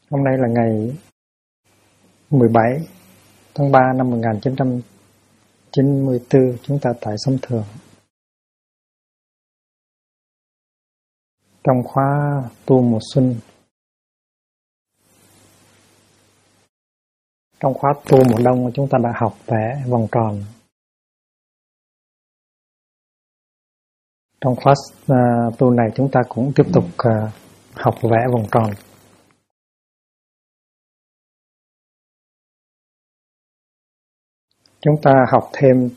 Hôm nay là ngày 17 tháng 3 năm 1994, chúng ta tại Sông Thường. Trong khóa tu mùa xuân, trong khóa tu mùa đông chúng ta đã học vẽ vòng tròn. Trong khóa tu này chúng ta cũng tiếp tục học vẽ vòng tròn. Chúng ta học thêm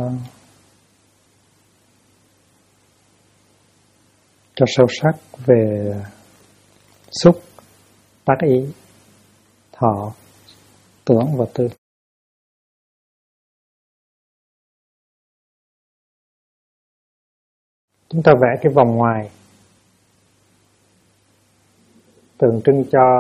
cho sâu sắc về xúc, tác ý, thọ, tưởng và tư. Chúng ta vẽ cái vòng ngoài tượng trưng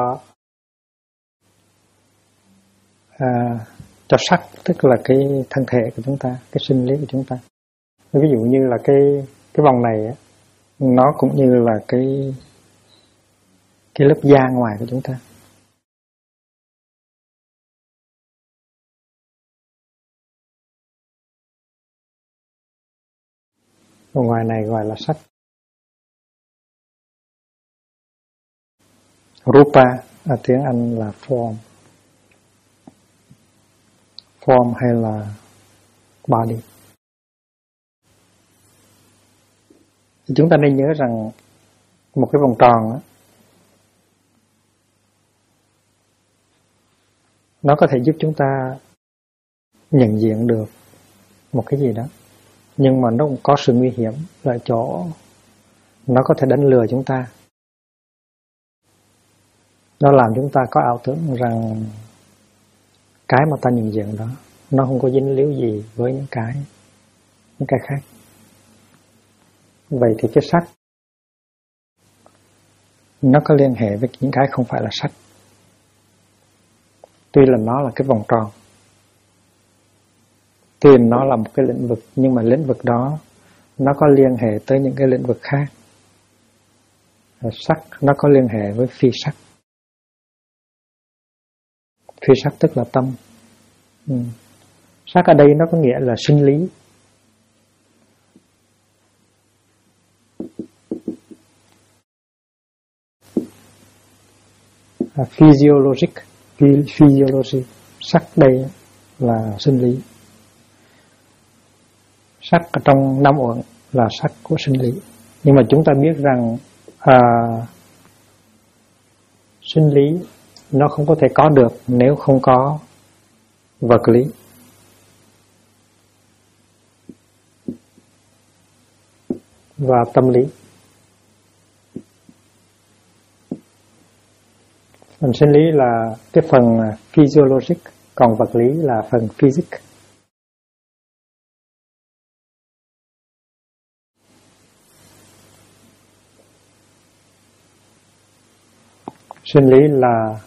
cho sắc, tức là cái thân thể của chúng ta, cái sinh lý của chúng ta. Ví dụ như là cái vòng này nó cũng như là cái lớp da ngoài của chúng ta. Vòng ngoài này gọi là sắc. Rupa ở tiếng Anh là form. Form hay là body. Thì chúng ta nên nhớ rằng một cái vòng tròn nó có thể giúp chúng ta nhận diện được một cái gì đó, nhưng mà nó cũng có sự nguy hiểm là chỗ nó có thể đánh lừa chúng ta. Nó làm chúng ta có ảo tưởng rằng cái mà ta nhận diện đó nó không có dính líu gì với những cái khác. Vậy thì cái sắc nó có liên hệ với những cái không phải là sắc. Tuy là nó là cái vòng tròn, tuy nó là một cái lĩnh vực, nhưng mà lĩnh vực đó nó có liên hệ tới những cái lĩnh vực khác. Sắc nó có liên hệ với phi sắc. Phi sắc tức là tâm. Sắc ở đây nó có nghĩa là sinh lý. Physiology. Sắc đây là sinh lý. Sắc ở trong năm uẩn là sắc của sinh lý. Nhưng mà chúng ta biết rằng sinh lý nó không có thể có được nếu không có vật lý. Và tâm lý. Phần sinh lý là cái phần physiologic, còn vật lý là phần physic. Sinh lý là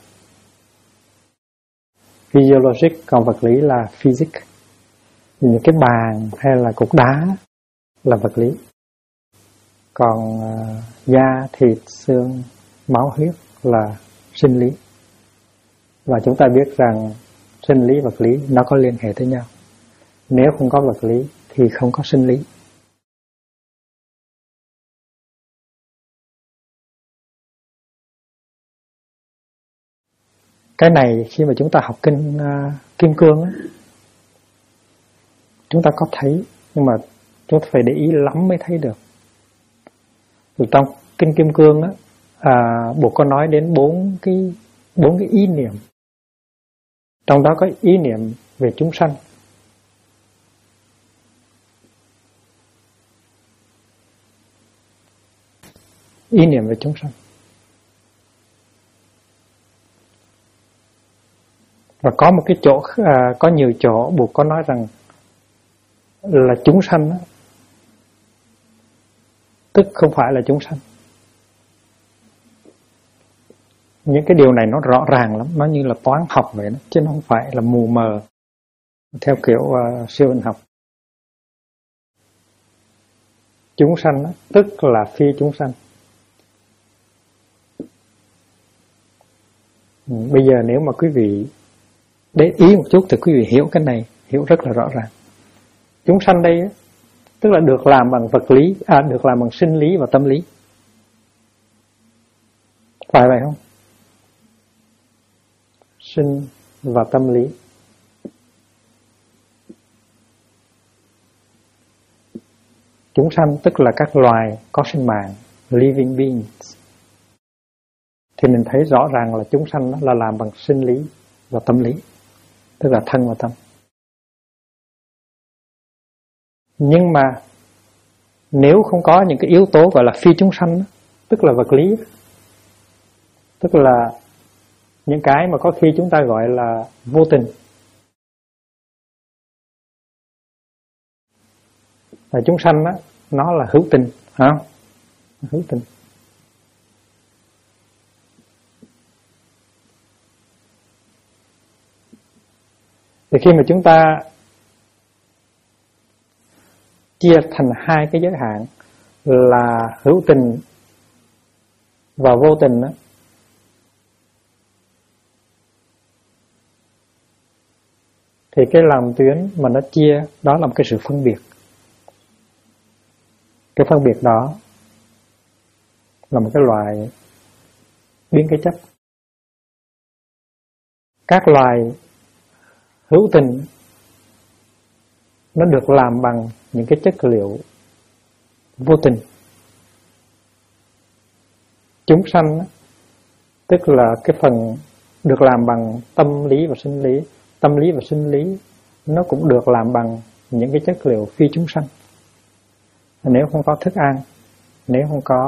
physiologic, còn vật lý là physic. Những cái bàn hay là cục đá là vật lý, còn da, thịt, xương, máu, huyết là sinh lý. Và chúng ta biết rằng sinh lý, vật lý nó có liên hệ tới nhau. Nếu không có vật lý thì không có sinh lý. Cái này khi mà chúng ta học kinh Kim Cương chúng ta có thấy, nhưng mà chúng ta phải để ý lắm mới thấy được. Từ trong kinh Kim Cương Bụt có nói đến bốn cái ý niệm. Trong đó có ý niệm về chúng sanh. Ý niệm về chúng sanh. Và có một cái chỗ, có nhiều chỗ Bụt có nói rằng là chúng sanh tức không phải là chúng sanh. Những cái điều này nó rõ ràng lắm, nó như là toán học vậy đó, chứ nó không phải là mù mờ theo kiểu siêu hình học. Chúng sanh tức là phi chúng sanh. Bây giờ nếu mà quý vị để ý một chút thì quý vị hiểu cái này, hiểu rất là rõ ràng. Chúng sanh đây tức là được làm bằng vật lý, được làm bằng sinh lý và tâm lý. Phải vậy không? Sinh và tâm lý. Chúng sanh tức là các loài có sinh mạng, living beings. Thì mình thấy rõ ràng là chúng sanh là làm bằng sinh lý và tâm lý, tức là thân và tâm. Nhưng mà nếu không có những cái yếu tố gọi là phi chúng sanh, tức là vật lý, tức là những cái mà có khi chúng ta gọi là vô tình, và chúng sanh đó, nó là hữu tình, hả? Hữu tình. Thì khi mà chúng ta chia thành hai cái giới hạn là hữu tình và vô tình đó, thì cái làm tuyến mà nó chia đó là một cái sự phân biệt. Cái phân biệt đó là một cái loại biến cái chấp. Các loài hữu tình nó được làm bằng những cái chất liệu vô tình. Chúng sanh tức là cái phần được làm bằng tâm lý và sinh lý. Tâm lý và sinh lý nó cũng được làm bằng những cái chất liệu phi chúng sanh. Nếu không có thức ăn, nếu không có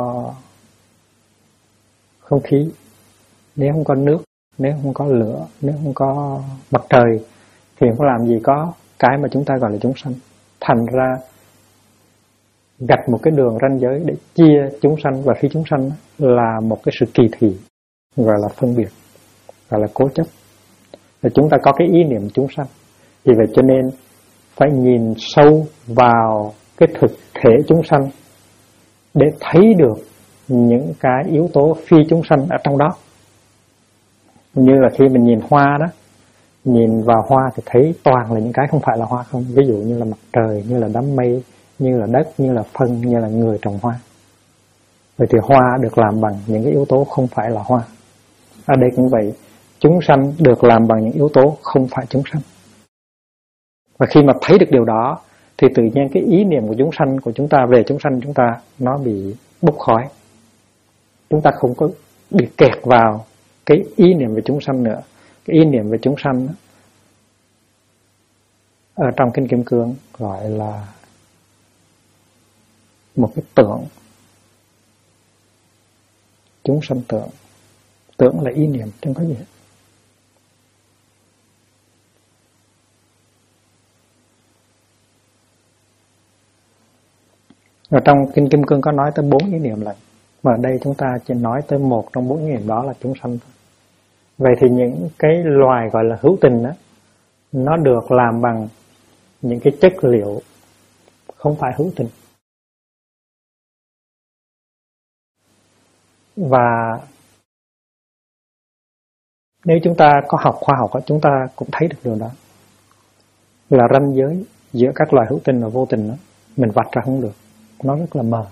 không khí, nếu không có nước, nếu không có lửa, nếu không có mặt trời, thì không làm gì có cái mà chúng ta gọi là chúng sanh. Thành ra gạch một cái đường ranh giới để chia chúng sanh và phi chúng sanh là một cái sự kỳ thị, gọi là phân biệt, gọi là cố chấp. Và chúng ta có cái ý niệm chúng sanh. Vì vậy cho nên phải nhìn sâu vào cái thực thể chúng sanh để thấy được những cái yếu tố phi chúng sanh ở trong đó. Như là khi mình nhìn hoa đó, nhìn vào hoa thì thấy toàn là những cái không phải là hoa không. Ví dụ như là mặt trời, như là đám mây, như là đất, như là phân, như là người trồng hoa. Vậy thì hoa được làm bằng những cái yếu tố không phải là hoa. Ở đây cũng vậy, chúng sanh được làm bằng những yếu tố không phải chúng sanh. Và khi mà thấy được điều đó thì tự nhiên cái ý niệm của chúng sanh của chúng ta về chúng sanh chúng ta nó bị bốc khói. Chúng ta không có bị kẹt vào cái ý niệm về chúng sanh nữa. Cái ý niệm về chúng sanh ở trong Kinh Kim Cương gọi là một cái tưởng. Chúng sanh tưởng. Tưởng là ý niệm, chẳng có gì hết. Ở trong Kinh Kim Cương có nói tới 4 ý niệm lận. Mà ở đây chúng ta chỉ nói tới một trong 4 ý niệm đó là chúng sanh thôi. Vậy thì những cái loài gọi là hữu tình đó, nó được làm bằng những cái chất liệu không phải hữu tình. Và nếu chúng ta có học khoa học, chúng ta cũng thấy được điều đó. Là ranh giới giữa các loài hữu tình và vô tình đó, mình vạch ra không được. Nó rất là mờ.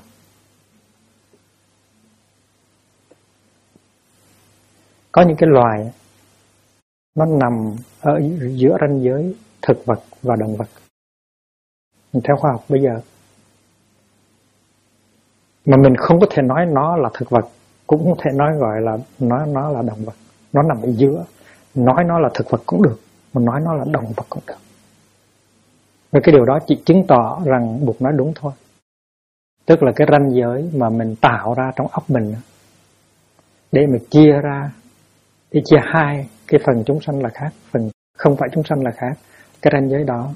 Có những cái loài nó nằm ở giữa ranh giới thực vật và động vật. Theo khoa học bây giờ, mà mình không có thể nói nó là thực vật, cũng không thể nói gọi là nó là động vật. Nó nằm ở giữa. Nói nó là thực vật cũng được, mà nói nó là động vật cũng được. Và cái điều đó chỉ chứng tỏ rằng Bụt nói đúng thôi. Tức là cái ranh giới mà mình tạo ra trong óc mình để mà chia ra, để chia hai cái phần chúng sanh là khác, phần không phải chúng sanh là khác. Cái ranh giới đó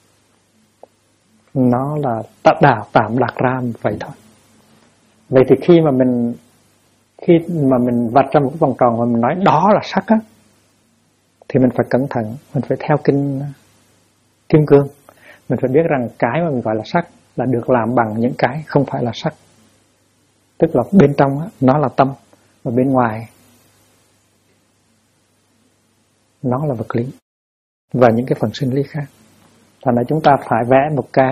nó là tạm đặt ra vậy thôi. Vậy thì khi mà mình vạch ra một cái vòng tròn và mình nói đó là sắc á, thì mình phải cẩn thận, mình phải theo kinh Kim Cương. Mình phải biết rằng cái mà mình gọi là sắc là được làm bằng những cái không phải là sắc. Tức là bên trong á, nó là tâm, và bên ngoài nó là vật lý, và những cái phần sinh lý khác. Thành ra chúng ta phải vẽ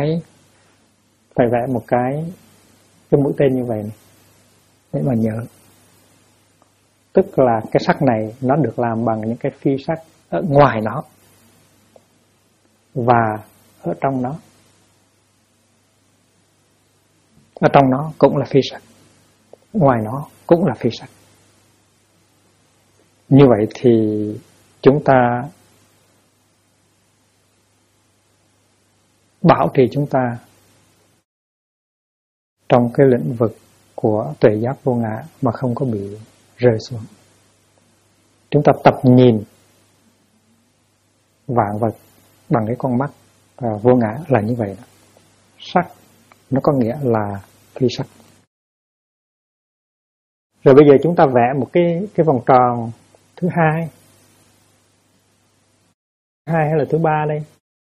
một cái mũi tên như vậy này để mà nhớ. Tức là cái sắc này nó được làm bằng những cái phi sắc ở ngoài nó và ở trong nó. Ở trong nó cũng là phi sắc, ngoài nó cũng là phi sắc. Như vậy thì chúng ta bảo trì chúng ta trong cái lĩnh vực của tuệ giác vô ngã mà không có bị rơi xuống. Chúng ta tập nhìn vạn vật bằng cái con mắt vô ngã là như vậy đó. Sắc nó có nghĩa là phi sắc. Rồi bây giờ chúng ta vẽ một cái vòng tròn thứ hai hay là thứ ba đây,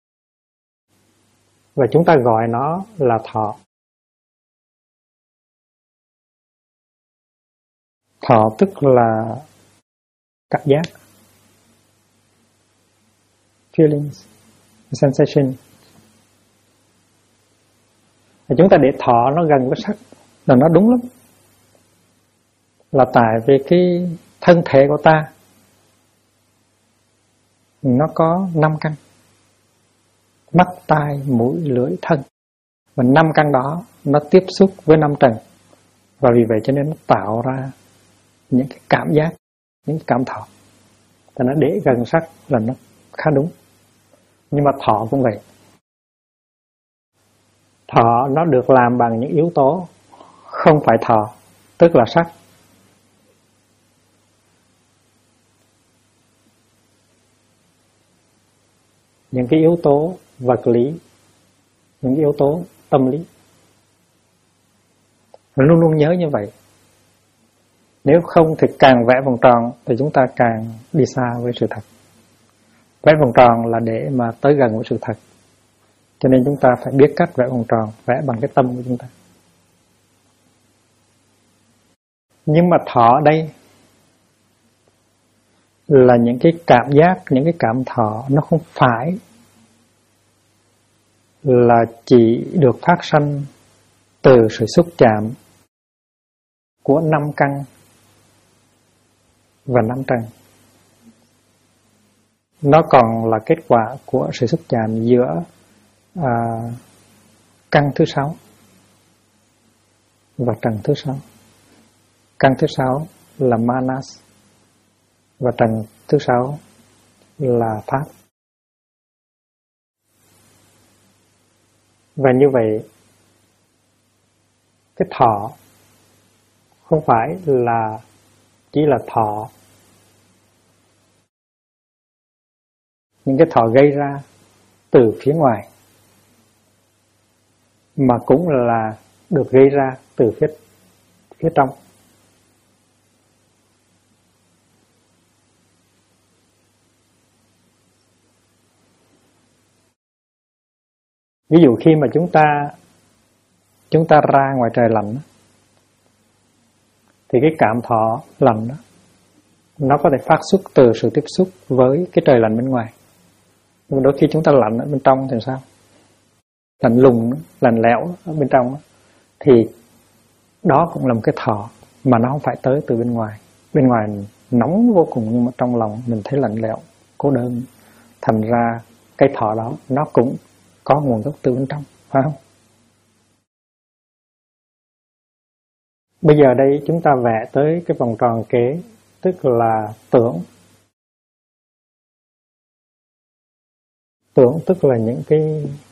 và chúng ta gọi nó là thọ. Thọ tức là cảm giác, feelings, sensation. Và chúng ta để thọ nó gần với sắc là nó đúng lắm. Là tại vì cái thân thể của ta nó có 5 căn: mắt, tai, mũi, lưỡi, thân. Và 5 căn đó nó tiếp xúc với 5 trần. Và vì vậy cho nên nó tạo ra những cái cảm giác, những cái cảm thọ. Thì nó để gần sắc là nó khá đúng. Nhưng mà thọ cũng vậy. Thọ nó được làm bằng những yếu tố không phải thọ, tức là sắc. Những cái yếu tố vật lý, những yếu tố tâm lý. Luôn luôn nhớ như vậy. Nếu không thì càng vẽ vòng tròn thì chúng ta càng đi xa với sự thật. Vẽ vòng tròn là để mà tới gần với sự thật. Cho nên chúng ta phải biết cách vẽ vòng tròn, vẽ bằng cái tâm của chúng ta. Nhưng mà thọ đây là những cái cảm giác, những cái cảm thọ nó không phải là chỉ được phát sanh từ sự xúc chạm của 5 căn và 5 trần. Nó còn là kết quả của sự xúc chạm giữa căn thứ 6 và trần thứ 6. Căn thứ 6 là manas và trần thứ 6 là pháp. Và như vậy cái thọ không phải là chỉ là thọ, những cái thọ gây ra từ phía ngoài, mà cũng là được gây ra từ phía trong. Ví dụ khi mà chúng ta ra ngoài trời lạnh thì cái cảm thọ lạnh đó nó có thể phát xuất từ sự tiếp xúc với cái trời lạnh bên ngoài. Nhưng đôi khi chúng ta lạnh ở bên trong thì sao? Lạnh lùng, lạnh lẽo ở bên trong thì đó cũng là một cái thọ mà nó không phải tới từ bên ngoài. Bên ngoài nóng vô cùng nhưng mà trong lòng mình thấy lạnh lẽo, cô đơn. Thành ra cái thọ đó nó cũng có nguồn gốc từ bên trong, phải không? Bây giờ đây chúng ta vẽ tới cái vòng tròn kế, tức là tưởng. Tưởng tức là những cái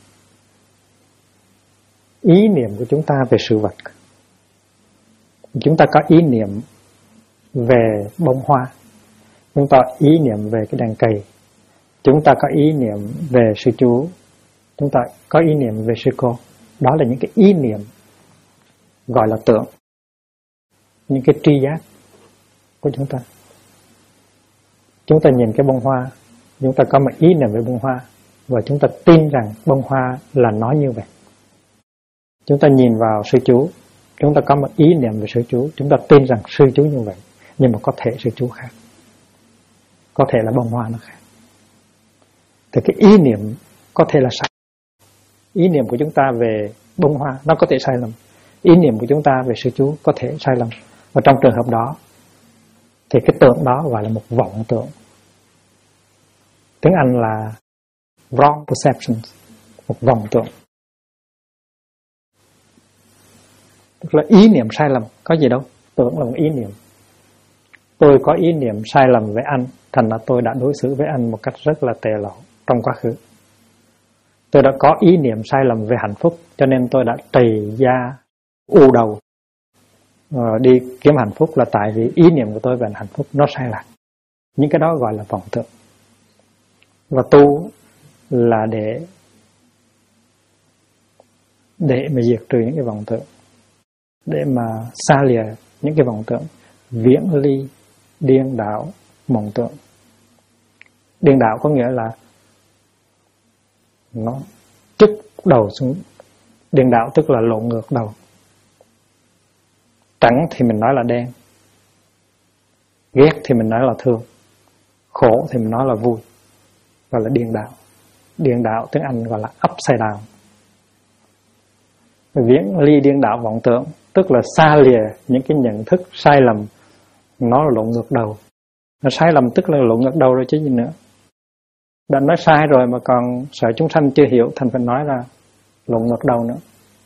ý niệm của chúng ta về sự vật. Chúng ta có ý niệm về bông hoa, chúng ta có ý niệm về cái đàn cây, chúng ta có ý niệm về sư chú, chúng ta có ý niệm về sư cô. Đó là những cái ý niệm gọi là tưởng, những cái tri giác của chúng ta. Chúng ta nhìn cái bông hoa, chúng ta có một ý niệm về bông hoa và chúng ta tin rằng bông hoa là nó như vậy. Chúng ta nhìn vào sư chú, chúng ta có một ý niệm về sư chú, chúng ta tin rằng sư chú như vậy, nhưng mà có thể sư chú khác, có thể là bông hoa nó khác. thì cái ý niệm có thể là sai. Ý niệm của chúng ta về bông hoa nó có thể sai lầm. Ý niệm của chúng ta về sư chú có thể sai lầm. Và trong trường hợp đó thì cái tưởng đó gọi là một vọng tưởng. Tiếng Anh là wrong perception, một vọng tưởng. Tức là ý niệm sai lầm, có gì đâu, tưởng là một ý niệm. Tôi có ý niệm sai lầm với anh, thành ra tôi đã đối xử với anh một cách rất là tệ lậu trong quá khứ. Tôi đã có ý niệm sai lầm về hạnh phúc, cho nên tôi đã trầy da u đầu đi kiếm hạnh phúc, là tại vì ý niệm của tôi về hạnh phúc nó sai lạc. Những cái đó gọi là vọng tưởng. Và tu là để mà diệt trừ những cái vọng tưởng, để mà xa lìa những cái vọng tưởng, viễn ly điên đảo mộng tưởng. Điên đảo có nghĩa là nó trúc đầu xuống. Điên đảo tức là lộn ngược đầu. Trắng thì mình nói là đen, ghét thì mình nói là thương, khổ thì mình nói là vui, gọi là điên đảo. Điên đảo tiếng Anh gọi là upside down. Viễn ly điên đảo vọng tưởng tức là xa lìa những cái nhận thức sai lầm, nó là lộn ngược đầu. Nó sai lầm tức là lộn ngược đầu rồi chứ gì nữa. Đã nói sai rồi mà còn sợ chúng sanh chưa hiểu, thành phải nói là lộn ngược đầu nữa.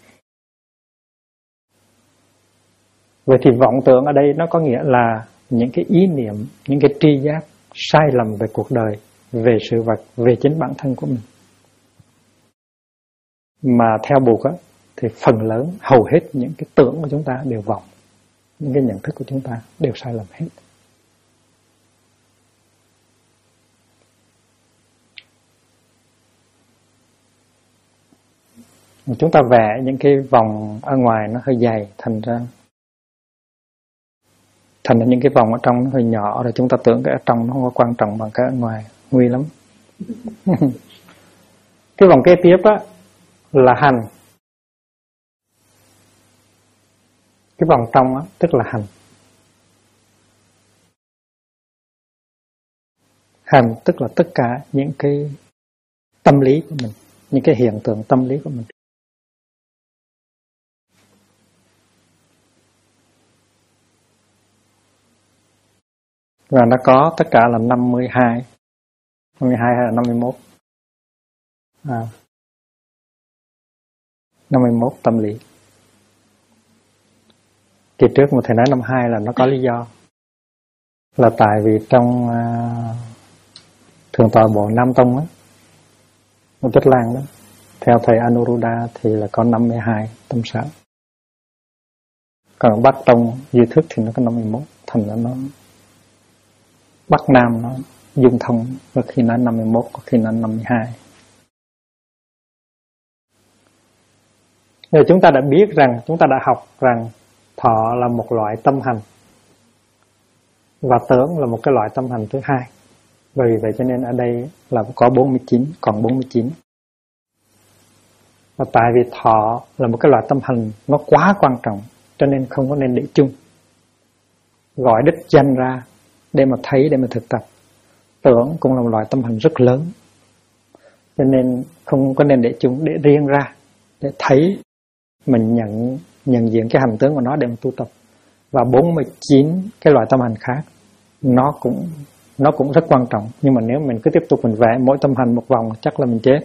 Vậy thì vọng tưởng ở đây nó có nghĩa là những cái ý niệm, những cái tri giác sai lầm về cuộc đời, về sự vật, về chính bản thân của mình. Mà theo Bụt á, thì phần lớn, hầu hết những cái tưởng của chúng ta đều vọng. Những cái nhận thức của chúng ta đều sai lầm hết. Chúng ta vẽ những cái vòng ở ngoài nó hơi dày, thành ra những cái vòng ở trong nó hơi nhỏ, rồi chúng ta tưởng cái ở trong nó không có quan trọng bằng cái ở ngoài, nguy lắm. Cái vòng kế tiếp á là hành. Cái vòng trong á tức là hành. Hành tức là tất cả những cái tâm lý của mình, những cái hiện tượng tâm lý của mình. Và nó có tất cả là 52 hay là 51 51 tâm lý. Kỳ trước một thầy nói 52 là nó có lý do. Là tại vì trong Thượng tọa Bộ Nam Tông á, một Chất Lan đó, theo thầy Anuruddha thì là có 52 tâm sở. Còn Bắc Tông Duy Thức thì nó có 51, thành ra nó Bắc Nam nó dung thông, có khi nó 51, có khi nó 52. Rồi chúng ta đã biết rằng, chúng ta đã học rằng thọ là một loại tâm hành và tưởng là một cái loại tâm hành thứ hai. Bởi vì vậy cho nên ở đây là có 49, còn 49. Và tại vì thọ là một cái loại tâm hành nó quá quan trọng, cho nên không có nên để chung. Gọi đích danh ra để mà thấy, để mà thực tập. Tưởng cũng là một loại tâm hành rất lớn, cho nên không có nên để chung, để riêng ra, để thấy mình nhận diện cái hành tướng của nó để mà tu tập. Và 49 cái loại tâm hành khác nó cũng rất quan trọng, nhưng mà nếu mình cứ tiếp tục mình vẽ mỗi tâm hành một vòng chắc là mình chết.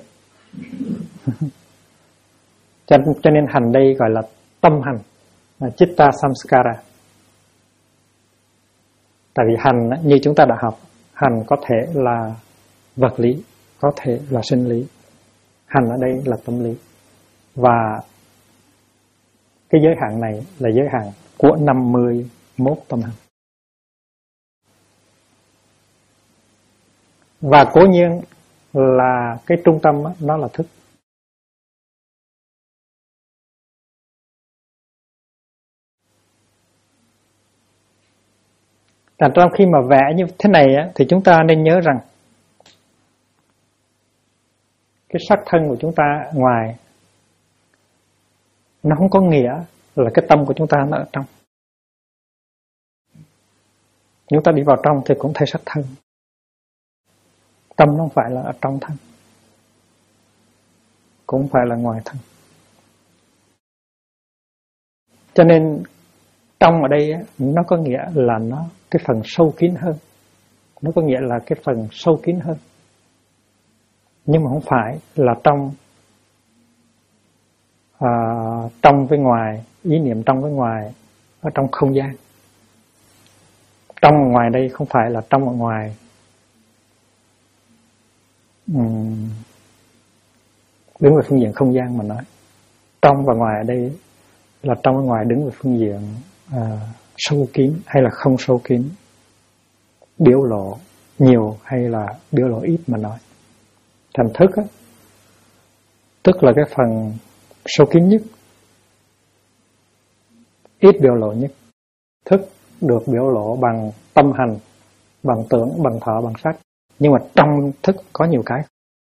Cho nên hành đây gọi là tâm hành, là Chitta Samskara. Tại vì hành như chúng ta đã học, hành có thể là vật lý, có thể là sinh lý. Hành ở đây là tâm lý. Và cái giới hạn này là giới hạn của 51 tâm hành. Và cố nhiên là cái trung tâm đó, nó là thức. Trong khi mà vẽ như thế này á, thì chúng ta nên nhớ rằng cái sắc thân của chúng ta ngoài nó không có nghĩa là cái tâm của chúng ta nó ở trong. Chúng ta đi vào trong thì cũng thấy sắc thân. Tâm nó không phải là ở trong thân. cũng phải là ngoài thân. Cho nên trong ở đây nó có nghĩa là nó cái phần sâu kín hơn, nó có nghĩa là cái phần sâu kín hơn, nhưng mà không phải là trong với ngoài, ý niệm trong với ngoài ở trong không gian. Trong và ngoài đây không phải là trong và ngoài đứng về phương diện không gian mà nói. Trong và ngoài ở đây là trong và ngoài đứng về phương diện sâu kín hay là không sâu kín, biểu lộ nhiều hay là biểu lộ ít mà nói. Thành thức á, tức là cái phần sâu kín nhất, ít biểu lộ nhất. Thức được biểu lộ bằng tâm hành, bằng tưởng, bằng thọ, bằng sắc. Nhưng mà trong thức có nhiều cái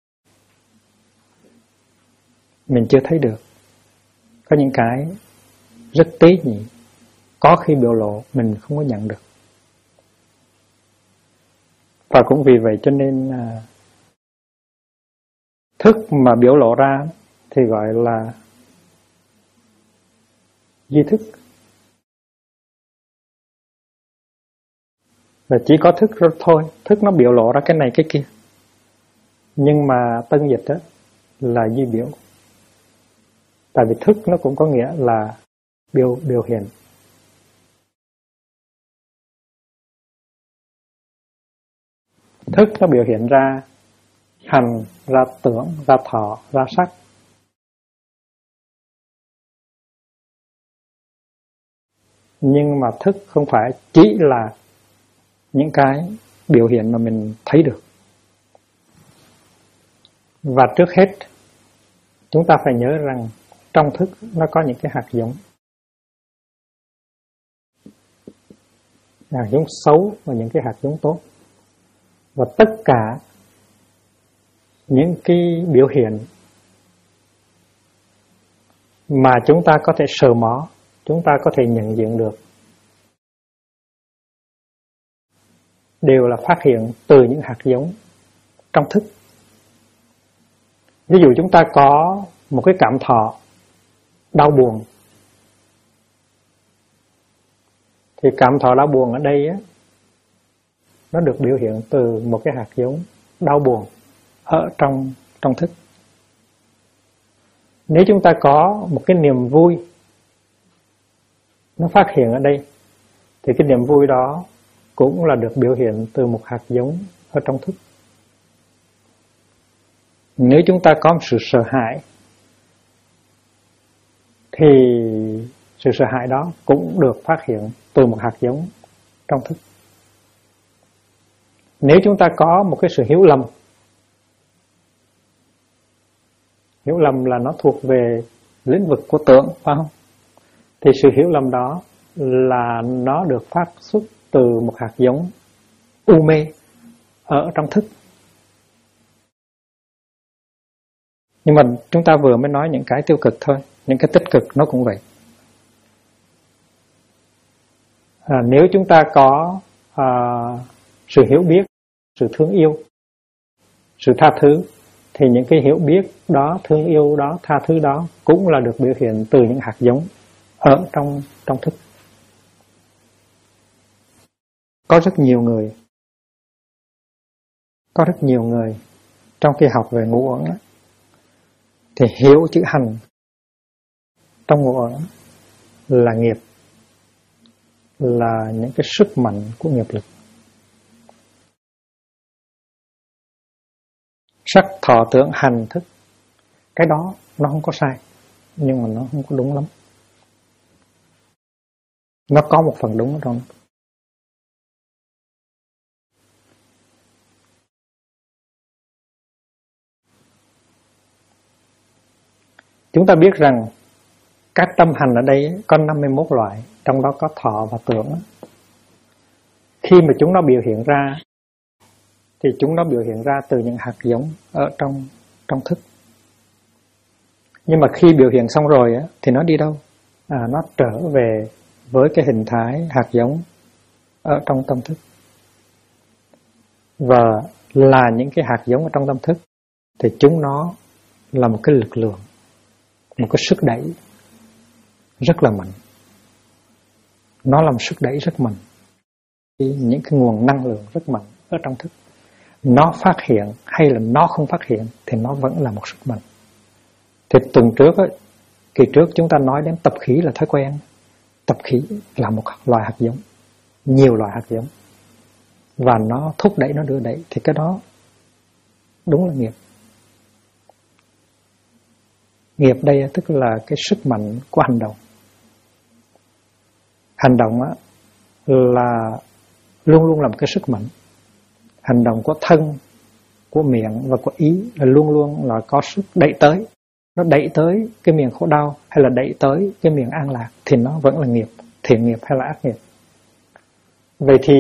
mình chưa thấy được. Có những cái rất tế nhị, có khi biểu lộ mình không có nhận được. Và cũng vì vậy cho nên thức mà biểu lộ ra thì gọi là duy thức. Và chỉ có thức rồi thôi, thức nó biểu lộ ra cái này cái kia. Nhưng mà tân dịch đó là duy biểu. Tại vì thức nó cũng có nghĩa là biểu hiện. Thức nó biểu hiện ra hành, ra tưởng, ra thọ, ra sắc. Nhưng mà thức không phải chỉ là những cái biểu hiện mà mình thấy được. Và trước hết chúng ta phải nhớ rằng trong thức nó có những cái hạt giống. Hạt giống xấu và những cái hạt giống tốt. Và tất cả những cái biểu hiện mà chúng ta có thể sờ mó, chúng ta có thể nhận diện được, đều là phát hiện từ những hạt giống trong thức. Ví dụ chúng ta có một cái cảm thọ đau buồn, thì cảm thọ đau buồn ở đây á, nó được biểu hiện từ một cái hạt giống đau buồn ở trong thức. Nếu chúng ta có một cái niềm vui nó phát hiện ở đây, thì cái niềm vui đó cũng là được biểu hiện từ một hạt giống ở trong thức. Nếu chúng ta có một sự sợ hãi, thì sự sợ hãi đó cũng được phát hiện từ một hạt giống trong thức. Nếu chúng ta có một cái sự hiểu lầm là nó thuộc về lĩnh vực của tưởng, phải không? Thì sự hiểu lầm đó là nó được phát xuất từ một hạt giống u mê ở trong thức. Nhưng mà chúng ta vừa mới nói những cái tiêu cực thôi, những cái tích cực nó cũng vậy. Nếu chúng ta có sự hiểu biết, sự thương yêu, sự tha thứ, thì những cái hiểu biết đó, thương yêu đó, tha thứ đó cũng là được biểu hiện từ những hạt giống ở trong thức. Có rất nhiều người trong khi học về ngũ uẩn thì hiểu chữ hành trong ngũ uẩn là nghiệp, là những cái sức mạnh của nghiệp lực. Sắc, thọ, tưởng, hành, thức, cái đó nó không có sai, nhưng mà nó không có đúng lắm. Nó có một phần đúng ở trong. Chúng ta biết rằng các tâm hành ở đây có 51 loại, trong đó có thọ và tưởng. Khi mà chúng nó biểu hiện ra, thì chúng nó biểu hiện ra từ những hạt giống ở trong thức. Nhưng mà khi biểu hiện xong rồi thì nó đi đâu? Nó trở về với cái hình thái hạt giống ở trong tâm thức. Và là những cái hạt giống ở trong tâm thức, thì chúng nó là một cái lực lượng, một cái sức đẩy rất là mạnh. Nó là một sức đẩy rất mạnh, những cái nguồn năng lượng rất mạnh ở trong thức. Nó phát hiện hay là nó không phát hiện thì nó vẫn là một sức mạnh. Thì tuần trước ấy, kỳ trước chúng ta nói đến tập khí là thói quen. Tập khí là một loài hạt giống, nhiều loài hạt giống, và nó thúc đẩy, nó đưa đẩy, thì cái đó đúng là nghiệp. Nghiệp đây tức là cái sức mạnh của hành động. Hành động á, là luôn luôn là một cái sức mạnh. Hành động của thân, của miệng và của ý là luôn luôn là có sức đẩy tới. Nó đẩy tới cái miền khổ đau hay là đẩy tới cái miền an lạc thì nó vẫn là nghiệp, thiện nghiệp hay là ác nghiệp. Vậy thì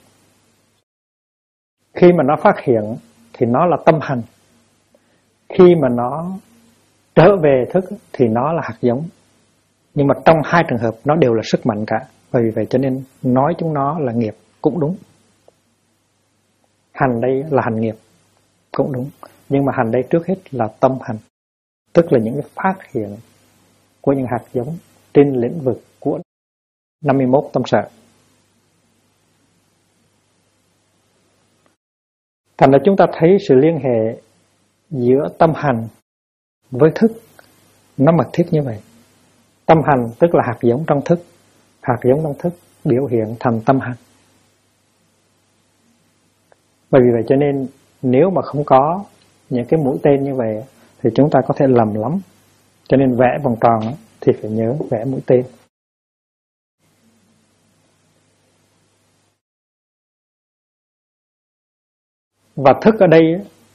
khi mà nó phát hiện thì nó là tâm hành. Khi mà nó trở về thức thì nó là hạt giống. Nhưng mà trong hai trường hợp nó đều là sức mạnh cả. Bởi vì vậy cho nên nói chúng nó là nghiệp cũng đúng. Hành đây là hành nghiệp cũng đúng. Nhưng mà hành đây trước hết là tâm hành, tức là những cái phát hiện của những hạt giống trên lĩnh vực của 51 tâm sở. Thành ra chúng ta thấy sự liên hệ giữa tâm hành với thức nó mật thiết như vậy. Tâm hành tức là hạt giống trong thức, hạt giống trong thức biểu hiện thành tâm hành. Bởi vì vậy cho nên nếu mà không có những cái mũi tên như vậy thì chúng ta có thể lầm lắm. Cho nên vẽ vòng tròn thì phải nhớ vẽ mũi tên. Và thức ở đây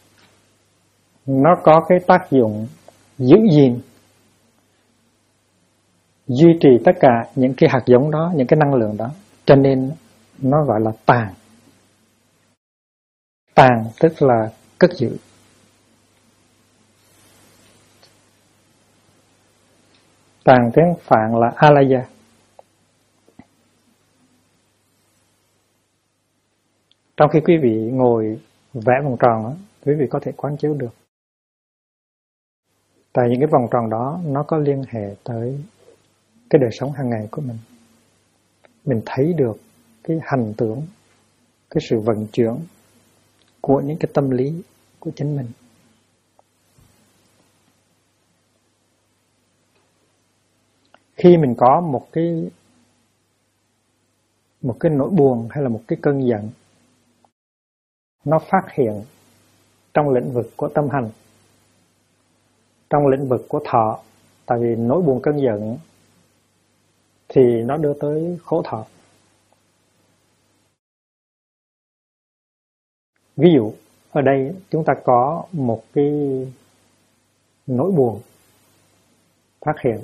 nó có cái tác dụng giữ gìn, duy trì tất cả những cái hạt giống đó, những cái năng lượng đó. Cho nên nó gọi là tàng. Tàng tức là cất giữ. Tàng tiếng Phạn là alaya. Trong khi quý vị ngồi vẽ vòng tròn, quý vị có thể quán chiếu được. Tại những cái vòng tròn đó nó có liên hệ tới cái đời sống hàng ngày của mình. Mình thấy được cái hành tưởng, cái sự vận chuyển của những cái tâm lý của chính mình. Khi mình có một cái nỗi buồn hay là một cái cơn giận, nó phát hiện trong lĩnh vực của tâm hành, trong lĩnh vực của thọ. Tại vì nỗi buồn cơn giận thì nó đưa tới khổ thọ. Ví dụ ở đây chúng ta có một cái nỗi buồn phát hiện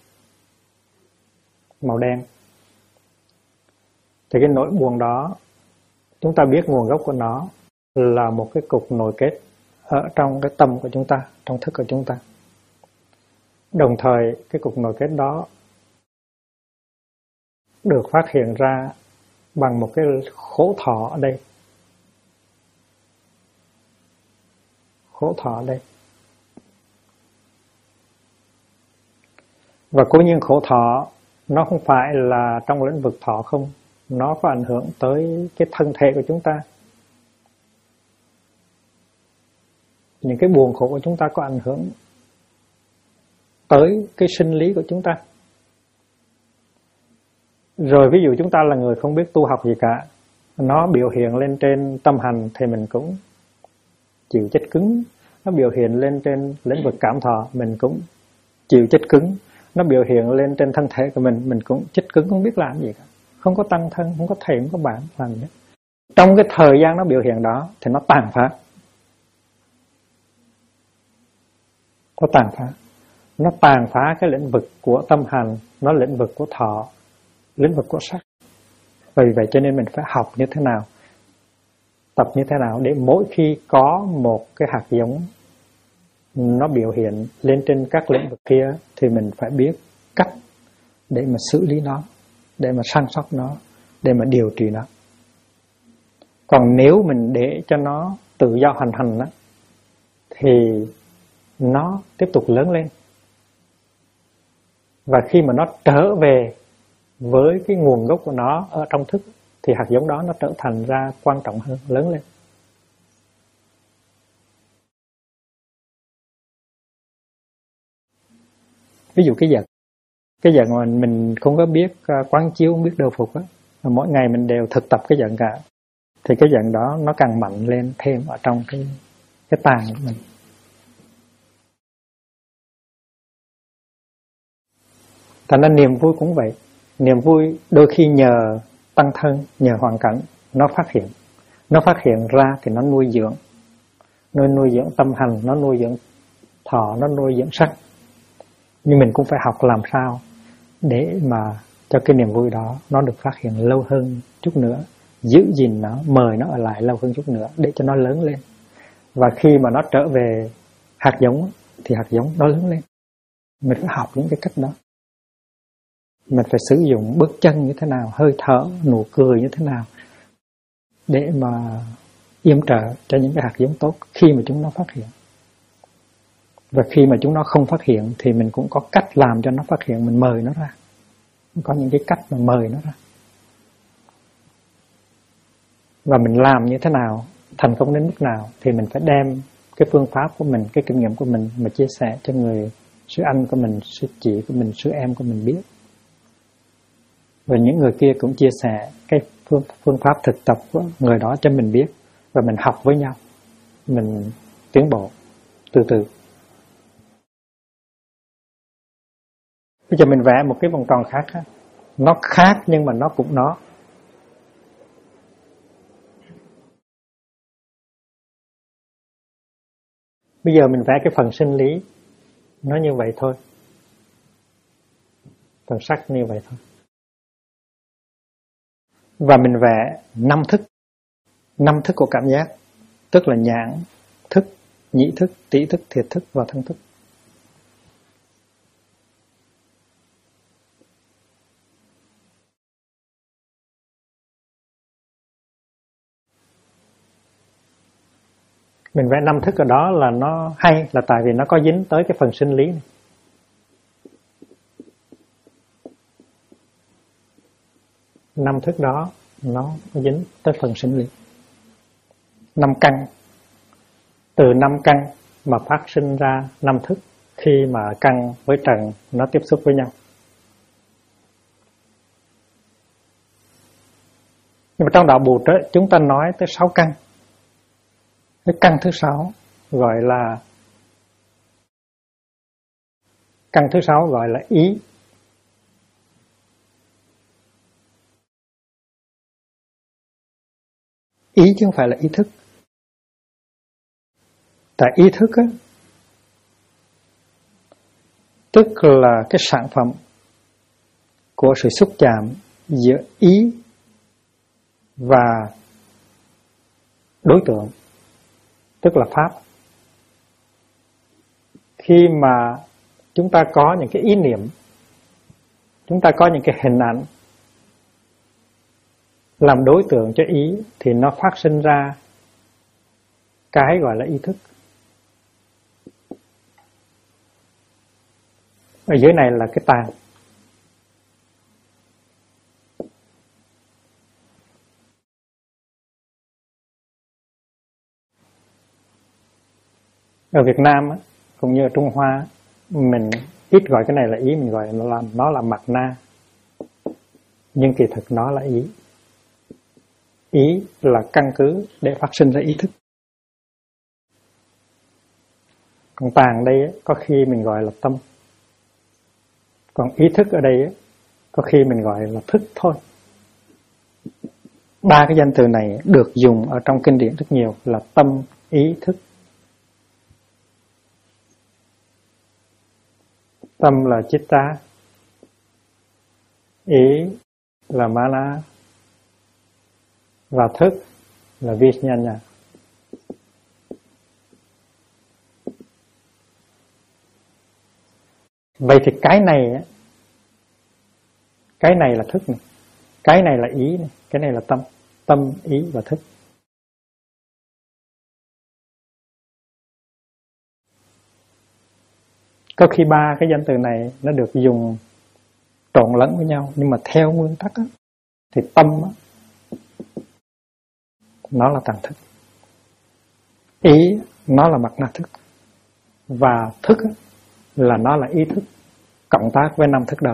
màu đen. Thì cái nỗi buồn đó chúng ta biết nguồn gốc của nó là một cái cục nồi kết ở trong cái tâm của chúng ta, trong thức của chúng ta. Đồng thời cái cục nồi kết đó được phát hiện ra bằng một cái khổ thọ ở đây. Khổ thọ ở đây. Và cố nhiên khổ thọ nó không phải là trong lĩnh vực thọ không, nó có ảnh hưởng tới cái thân thể của chúng ta. Những cái buồn khổ của chúng ta có ảnh hưởng tới cái sinh lý của chúng ta. Rồi ví dụ chúng ta là người không biết tu học gì cả, nó biểu hiện lên trên tâm hành thì mình cũng chịu chết cứng. Nó biểu hiện lên trên lĩnh vực cảm thọ, mình cũng chịu chết cứng. Nó biểu hiện lên trên thân thể của mình cũng chết cứng, không biết làm gì cả. Không có tăng thân, không có thầy, không có bạn làm gì. Trong cái thời gian nó biểu hiện đó thì nó tàn phá. Nó tàn phá. Nó tàn phá cái lĩnh vực của tâm hành, nó lĩnh vực của thọ, lĩnh vực của sắc. Vì vậy cho nên mình phải học như thế nào, tập như thế nào để mỗi khi có một cái hạt giống nó biểu hiện lên trên các lĩnh vực kia thì mình phải biết cách để mà xử lý nó, để mà săn sóc nó, để mà điều trị nó. Còn nếu mình để cho nó tự do hành hành đó, thì nó tiếp tục lớn lên. Và khi mà nó trở về với cái nguồn gốc của nó ở trong thức, thì hạt giống đó nó trở thành ra quan trọng hơn, lớn lên. Ví dụ cái giận mà mình không có biết quán chiếu, không biết đầu phục á, mà mỗi ngày mình đều thực tập cái giận cả, thì cái giận đó nó càng mạnh lên thêm ở trong cái tàng của mình. Thành ra niềm vui cũng vậy. Niềm vui đôi khi nhờ tăng thân, nhờ hoàn cảnh nó phát hiện. Nó phát hiện ra thì nó nuôi dưỡng. Nó nuôi dưỡng tâm hành, nó nuôi dưỡng thọ, nó nuôi dưỡng sắc. Nhưng mình cũng phải học làm sao để mà cho cái niềm vui đó nó được phát hiện lâu hơn chút nữa, giữ gìn nó, mời nó ở lại lâu hơn chút nữa để cho nó lớn lên. Và khi mà nó trở về hạt giống thì hạt giống nó lớn lên. Mình phải học những cái cách đó. Mình phải sử dụng bước chân như thế nào, hơi thở, nụ cười như thế nào để mà yểm trợ cho những cái hạt giống tốt khi mà chúng nó phát hiện. Và khi mà chúng nó không phát hiện thì mình cũng có cách làm cho nó phát hiện, mình mời nó ra. Có những cái cách mà mời nó ra. Và mình làm như thế nào, thành công đến mức nào thì mình phải đem cái phương pháp của mình, cái kinh nghiệm của mình mà chia sẻ cho người sư anh của mình, sư chị của mình, sư em của mình biết. Và những người kia cũng chia sẻ cái phương pháp thực tập của người đó cho mình biết. Và mình học với nhau, mình tiến bộ từ từ. Bây giờ mình vẽ một cái vòng tròn khác. Nó khác nhưng mà nó cũng nó. Bây giờ mình vẽ cái phần sinh lý, nó như vậy thôi. Phần sắc như vậy thôi. Và mình vẽ 5 thức. 5 thức của cảm giác. Tức là nhãn thức, nhĩ thức, tỷ thức, thiệt thức và thân thức. Mình vẽ 5 thức ở đó là nó hay là tại vì nó có dính tới cái phần sinh lý này. Năm thức đó nó có dính tới phần sinh lý. 5 căn. Từ 5 căn mà phát sinh ra 5 thức khi mà căn với trần nó tiếp xúc với nhau. Nhưng mà trong đạo Bụt đó, chúng ta nói tới 6 căn. Cái căn thứ 6 gọi là ý. Ý chứ không phải là ý thức. Tại ý thức á, tức là cái sản phẩm của sự xúc chạm giữa ý và đối tượng, tức là pháp. Khi mà chúng ta có những cái ý niệm, chúng ta có những cái hình ảnh làm đối tượng cho ý thì nó phát sinh ra cái gọi là ý thức. Ở dưới này là cái tàn. Ở Việt Nam cũng như ở Trung Hoa, mình ít gọi cái này là ý, mình gọi nó là mặt na. Nhưng kỳ thực nó là ý. Ý là căn cứ để phát sinh ra ý thức. Còn tàn đây có khi mình gọi là tâm. Còn ý thức ở đây có khi mình gọi là thức thôi. 3 cái danh từ này được dùng ở trong kinh điển rất nhiều là tâm, ý, thức. Tâm là chitta, ý là mana và thức là vijnana. Vậy thì cái này là thức này, cái này là ý này, cái này là tâm, ý và thức. Có khi ba cái danh từ này nó được dùng trộn lẫn với nhau, nhưng mà theo nguyên tắc á, thì tâm á, nó là tàng thức, ý nó là mặt na thức, và thức á, là nó là ý thức cộng tác với năm thức đầu.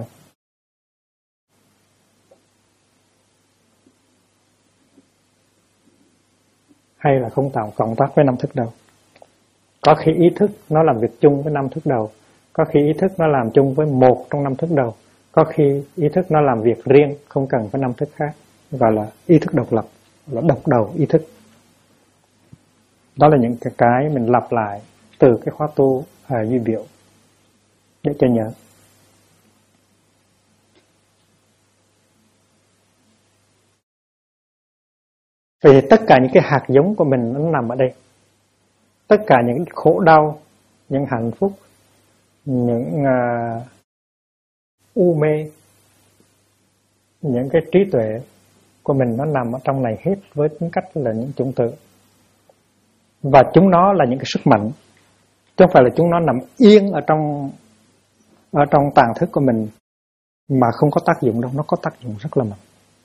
Hay là không tạo cộng tác với năm thức đầu. Có khi ý thức nó làm việc chung với năm thức đầu, có khi ý thức nó làm chung với một trong năm thức đầu, có khi ý thức nó làm việc riêng không cần với năm thức khác, gọi là ý thức độc lập, là độc đầu ý thức. Đó là những cái mình lặp lại từ cái khóa tu duy biểu để cho nhớ. Vì tất cả những cái hạt giống của mình nó nằm ở đây. Tất cả những khổ đau, những hạnh phúc, những u mê, những cái trí tuệ của mình nó nằm ở trong này hết, với tính cách là những chủng tử. Và chúng nó là những cái sức mạnh, chứ không phải là chúng nó nằm yên ở trong tàng thức của mình mà không có tác dụng đâu, nó có tác dụng rất là mạnh.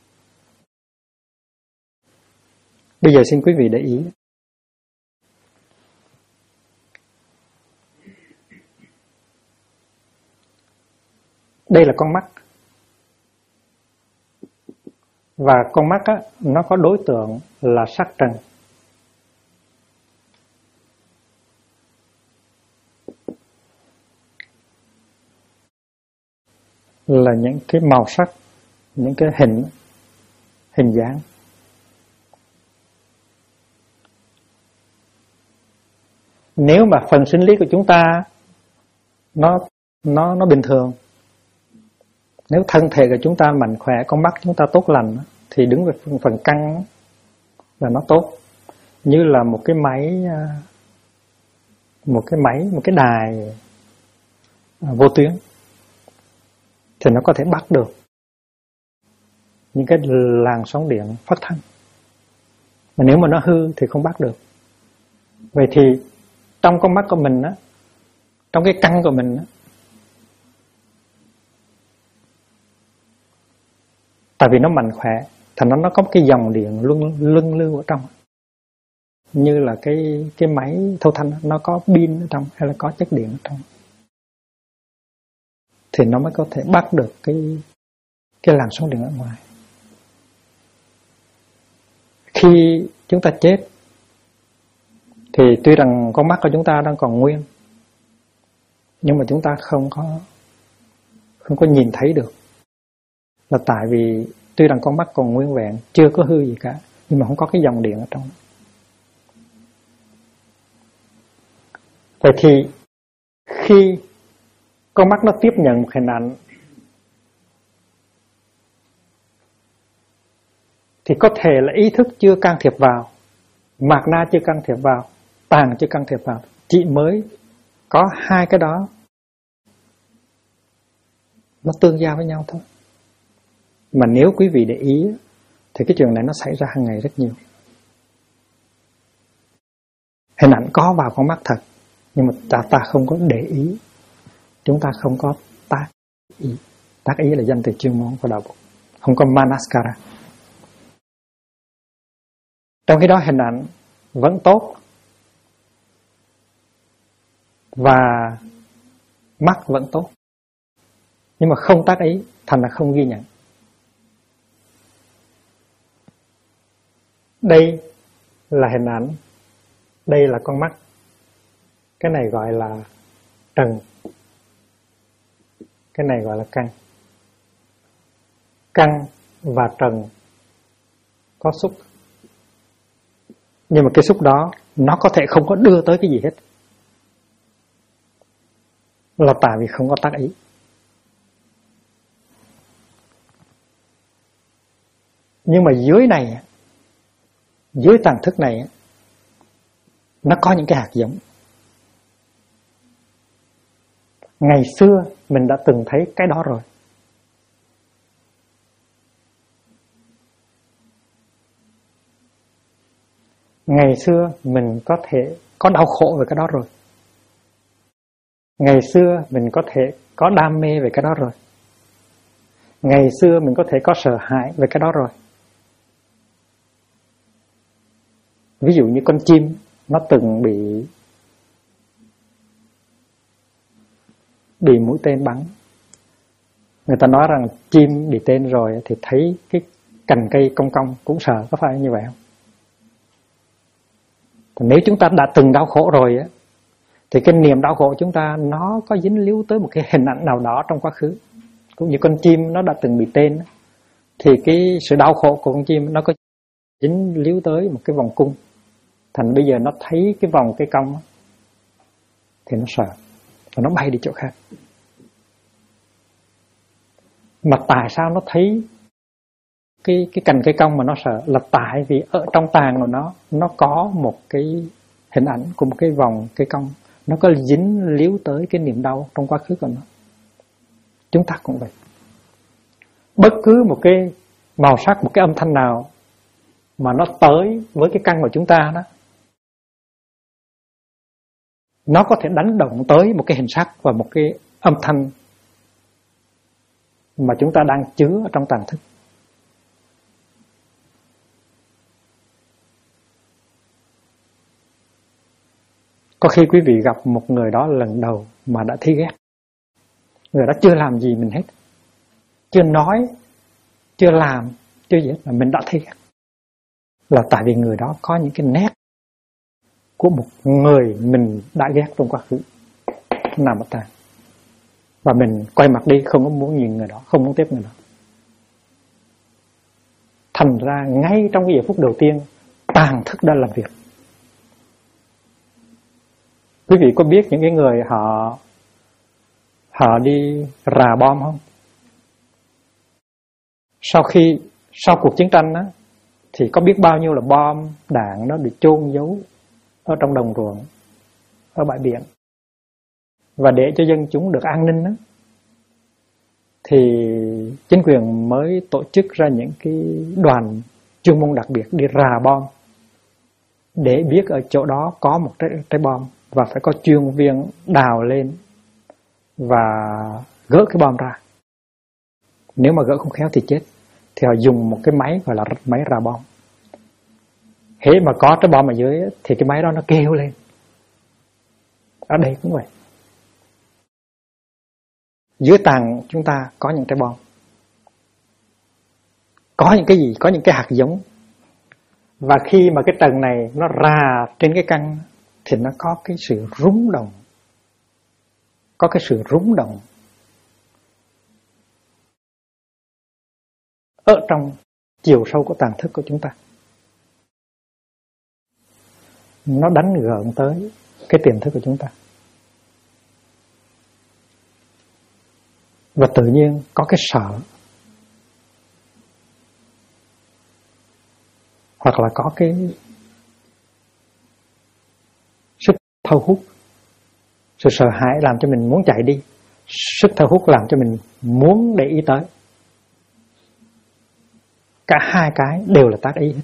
Bây giờ xin quý vị để ý. Đây là con mắt. Và con mắt á, nó có đối tượng là sắc trần. Là những cái màu sắc, những cái hình dáng. Nếu mà phần sinh lý của chúng ta nó bình thường, nếu thân thể của chúng ta mạnh khỏe, con mắt chúng ta tốt lành, thì đứng về phần căn là nó tốt. Như là một cái đài vô tuyến, thì nó có thể bắt được những cái làn sóng điện phát thanh. Mà nếu mà nó hư thì không bắt được. Vậy thì trong con mắt của mình á, trong cái căn của mình á, tại vì nó mạnh khỏe, thành nó có một cái dòng điện luân lưu ở trong. Như là cái máy thâu thanh nó có pin ở trong, hay là có chất điện ở trong, thì nó mới có thể bắt được cái làn sóng điện ở ngoài. Khi chúng ta chết thì tuy rằng con mắt của chúng ta đang còn nguyên, nhưng mà chúng ta không có nhìn thấy được, là tại vì tuy rằng con mắt còn nguyên vẹn, chưa có hư gì cả, nhưng mà không có cái dòng điện ở trong. Vậy thì khi con mắt nó tiếp nhận một hình ảnh thì có thể là ý thức chưa can thiệp vào, mạt na chưa can thiệp vào, tàng chưa can thiệp vào, chỉ mới có hai cái đó nó tương giao với nhau thôi. Mà nếu quý vị để ý thì cái chuyện này nó xảy ra hàng ngày rất nhiều. Hình ảnh có vào con mắt thật, nhưng mà ta không có để ý, chúng ta không có tác ý. Tác ý là danh từ chuyên môn của đạo Phật, không có manaskara. Trong khi đó hình ảnh vẫn tốt và mắt vẫn tốt, nhưng mà không tác ý, thành là không ghi nhận. Đây là hình ảnh, đây là con mắt. Cái này gọi là trần, cái này gọi là căn. Căn và trần có xúc, nhưng mà cái xúc đó nó có thể không có đưa tới cái gì hết, là tại vì không có tác ý. Nhưng mà dưới này, dưới tàng thức này, nó có những cái hạt giống. Ngày xưa mình đã từng thấy cái đó rồi. Ngày xưa mình có thể có đau khổ về cái đó rồi. Ngày xưa mình có thể có đam mê về cái đó rồi. Ngày xưa mình có thể có sợ hãi về cái đó rồi. Ví dụ như con chim, nó từng bị mũi tên bắn. Người ta nói rằng chim bị tên rồi thì thấy cái cành cây cong cong cũng sợ, có phải như vậy không? Nếu chúng ta đã từng đau khổ rồi á, thì cái niềm đau khổ chúng ta nó có dính líu tới một cái hình ảnh nào đó trong quá khứ. Cũng như con chim nó đã từng bị tên, thì cái sự đau khổ của con chim nó có dính líu tới một cái vòng cung. Thành bây giờ nó thấy cái vòng cây cong thì nó sợ, và nó bay đi chỗ khác. Mà tại sao nó thấy cái cành cây cong mà nó sợ? Là tại vì ở trong tàng của nó có một cái hình ảnh của một cái vòng cây cong, nó có dính líu tới cái niềm đau trong quá khứ của nó. Chúng ta cũng vậy. Bất cứ một cái màu sắc, một cái âm thanh nào mà nó tới với cái căn của chúng ta đó, nó có thể đánh động tới một cái hình sắc và một cái âm thanh mà chúng ta đang chứa ở trong tàng thức. Có khi quý vị gặp một người đó lần đầu mà đã thấy ghét. Người đó chưa làm gì mình hết, chưa nói, chưa làm, chưa gì hết mà mình đã thấy ghét. Là tại vì người đó có những cái nét của một người mình đã ghét trong quá khứ nằm ở tàng. Và mình quay mặt đi, không có muốn nhìn người đó, không muốn tiếp người đó. Thành ra ngay trong cái giờ phút đầu tiên, tàng thức đã làm việc. Quý vị có biết những cái người họ đi rà bom không? Sau cuộc chiến tranh á, thì có biết bao nhiêu là bom, đạn nó được chôn giấu ở trong đồng ruộng, ở bãi biển. Và để cho dân chúng được an ninh á, thì chính quyền mới tổ chức ra những cái đoàn chuyên môn đặc biệt đi rà bom, để biết ở chỗ đó có một trái bom, và phải có chuyên viên đào lên và gỡ cái bom ra. Nếu mà gỡ không khéo thì chết. Thì họ dùng một cái máy gọi là máy rà bom. Hễ mà có trái bom ở dưới thì cái máy đó nó kêu lên. Ở đây cũng vậy. Dưới tàng chúng ta có những trái bom. Có những cái gì? Có những cái hạt giống. Và khi mà cái tầng này nó rà trên cái căn thì nó có cái sự rung động. Có cái sự rung động ở trong chiều sâu của tàng thức của chúng ta. Nó đánh gợn tới cái tiềm thức của chúng ta. Và tự nhiên có cái sợ, hoặc là có cái sức thâu hút. Sự sợ hãi làm cho mình muốn chạy đi, sức thâu hút làm cho mình muốn để ý tới. Cả hai cái đều là tác ý hết.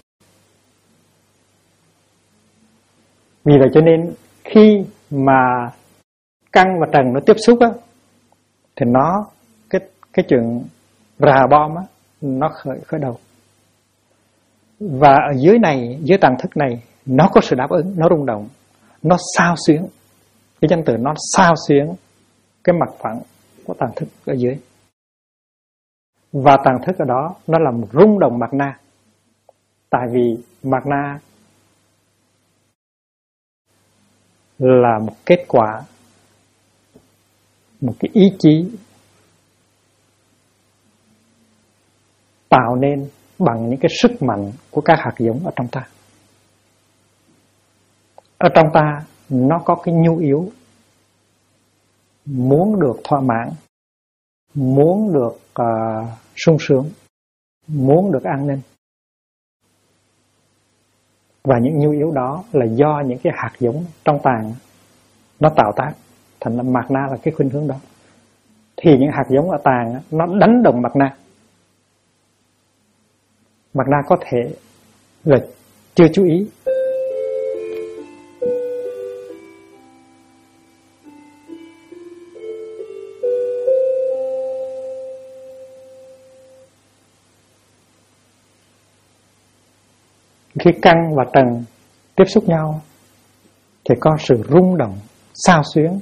Vì vậy cho nên khi mà căn và trần nó tiếp xúc á, thì nó cái chuyện rà bom á, nó khởi đầu. Và ở dưới này, dưới tàng thức này, nó có sự đáp ứng, nó rung động, nó xao xuyến. Cái danh từ nó xao xuyến cái mặt phẳng của tàng thức ở dưới. Và tàng thức ở đó nó là một rung động mạt na. Tại vì mạt na là một kết quả, một cái ý chí tạo nên bằng những cái sức mạnh của các hạt giống ở trong ta. Ở trong ta nó có cái nhu yếu muốn được thỏa mãn, muốn được sung sướng, muốn được an ninh. Và những nhu yếu đó là do những cái hạt giống trong tàng nó tạo tác, thành ra mạt na là cái khuynh hướng đó. Thì những hạt giống ở tàng nó đánh động mạt na. Mạt na có thể là chưa chú ý, khi căn và trần tiếp xúc nhau thì có sự rung động, xao xuyến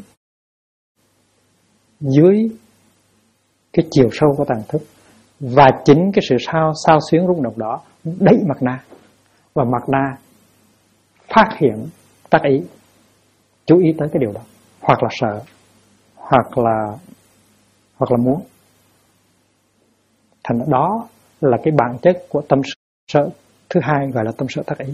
dưới cái chiều sâu của tàng thức. Và chính cái sự xao xuyến rung động đó đẩy mặt na, và mặt na phát hiện tác ý, chú ý tới cái điều đó, hoặc là sợ, hoặc là muốn. Thành đó là cái bản chất của tâm sở thứ hai, gọi là tâm sở tác ý.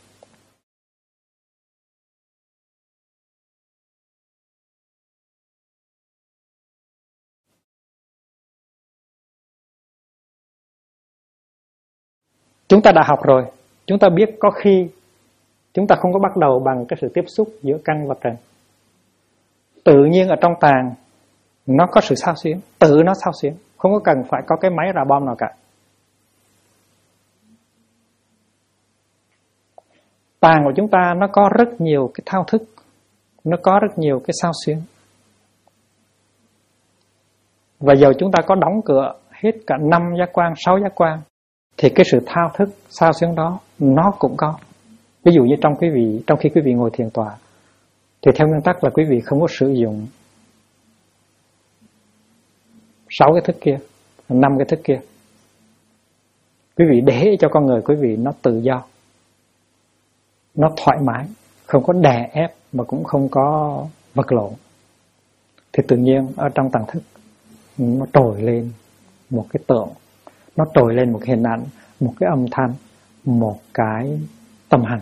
Chúng ta đã học rồi, chúng ta biết có khi chúng ta không có bắt đầu bằng cái sự tiếp xúc giữa căn và trần. Tự nhiên ở trong tàng nó có sự xao xuyến, tự nó xao xuyến, không có cần phải có cái máy rà bom nào cả. Tàng của chúng ta nó có rất nhiều cái thao thức, nó có rất nhiều cái xao xuyến. Và giờ chúng ta có đóng cửa hết cả 5 giác quan, 6 giác quan, thì cái sự thao thức, xao xuyến đó nó cũng có. Ví dụ như trong khi quý vị ngồi thiền tọa, thì theo nguyên tắc là quý vị không có sử dụng 6 cái thức kia, 5 cái thức kia. Quý vị để cho con người quý vị nó tự do, nó thoải mái, không có đè ép mà cũng không có vật lộn. Thì tự nhiên ở trong tàng thức nó trồi lên một cái tượng, nó trồi lên một cái hình ảnh, một cái âm thanh, một cái tâm hành.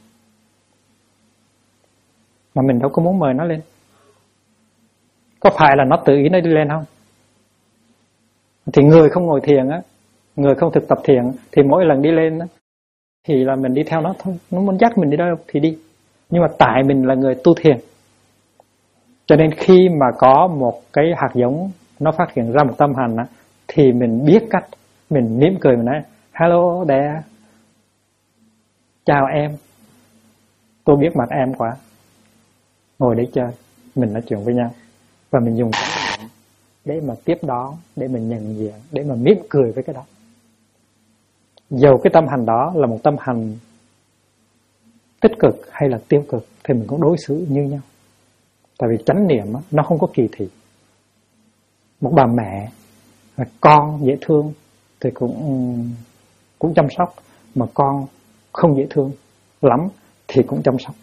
Mà mình đâu có muốn mời nó lên. Có phải là nó tự ý nó đi lên không? Thì người không ngồi thiền á, người không thực tập thiền, thì mỗi lần đi lên á, thì là mình đi theo nó thôi. Nó muốn dắt mình đi đâu thì đi. Nhưng mà tại mình là người tu thiền, cho nên khi mà có một cái hạt giống nó phát hiện ra một tâm hành á, thì mình biết cách, mình mỉm cười, mình nói hello there, chào em, tôi biết mặt em quá, ngồi để chơi, mình nói chuyện với nhau. Và mình dùng cái để mà tiếp đón, để mình nhận diện, để mà mỉm cười với cái đó. Dầu cái tâm hành đó là một tâm hành tích cực hay là tiêu cực thì mình cũng đối xử như nhau. Tại vì chánh niệm nó không có kỳ thị. Một bà mẹ con dễ thương thì cũng chăm sóc, mà con không dễ thương lắm thì cũng chăm sóc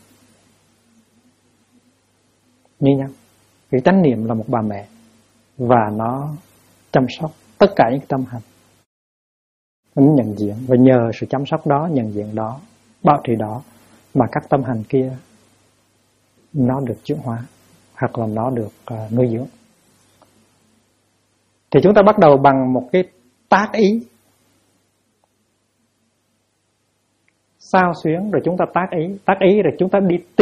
như nhau. Vì chánh niệm là một bà mẹ và nó chăm sóc tất cả những tâm hành. Nó nhận diện, và nhờ sự chăm sóc đó, nhận diện đó, bảo trì đó mà các tâm hành kia nó được chuyển hóa hoặc là nó được nuôi dưỡng. Thì chúng ta bắt đầu bằng một cái tác ý, xao xuyến, rồi chúng ta tác ý rồi chúng ta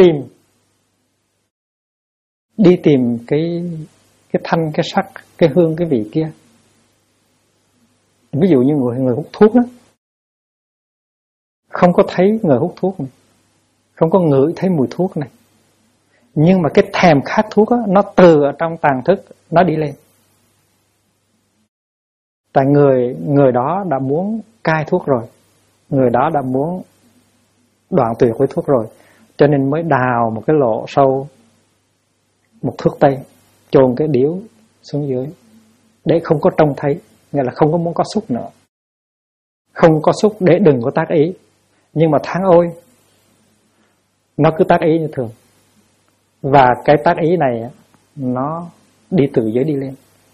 đi tìm cái thanh, cái sắc, cái hương, cái vị kia. Ví dụ như người hút thuốc đó, không có thấy người hút thuốc này, không có ngửi thấy mùi thuốc này, nhưng mà cái thèm khát thuốc đó, nó từ ở trong tàng thức nó đi lên. Tại người đó đã muốn cai thuốc rồi, người đó đã muốn đoạn tuyệt với thuốc rồi, cho nên mới đào một cái lỗ sâu, một thước tây, chôn cái điếu xuống dưới để không có trông thấy, nghĩa là không có muốn có xúc nữa, không có xúc để đừng có tác ý. Nhưng mà tháng ôi nó cứ tác ý như thường, và cái tác ý này nó đi từ dưới đi lên.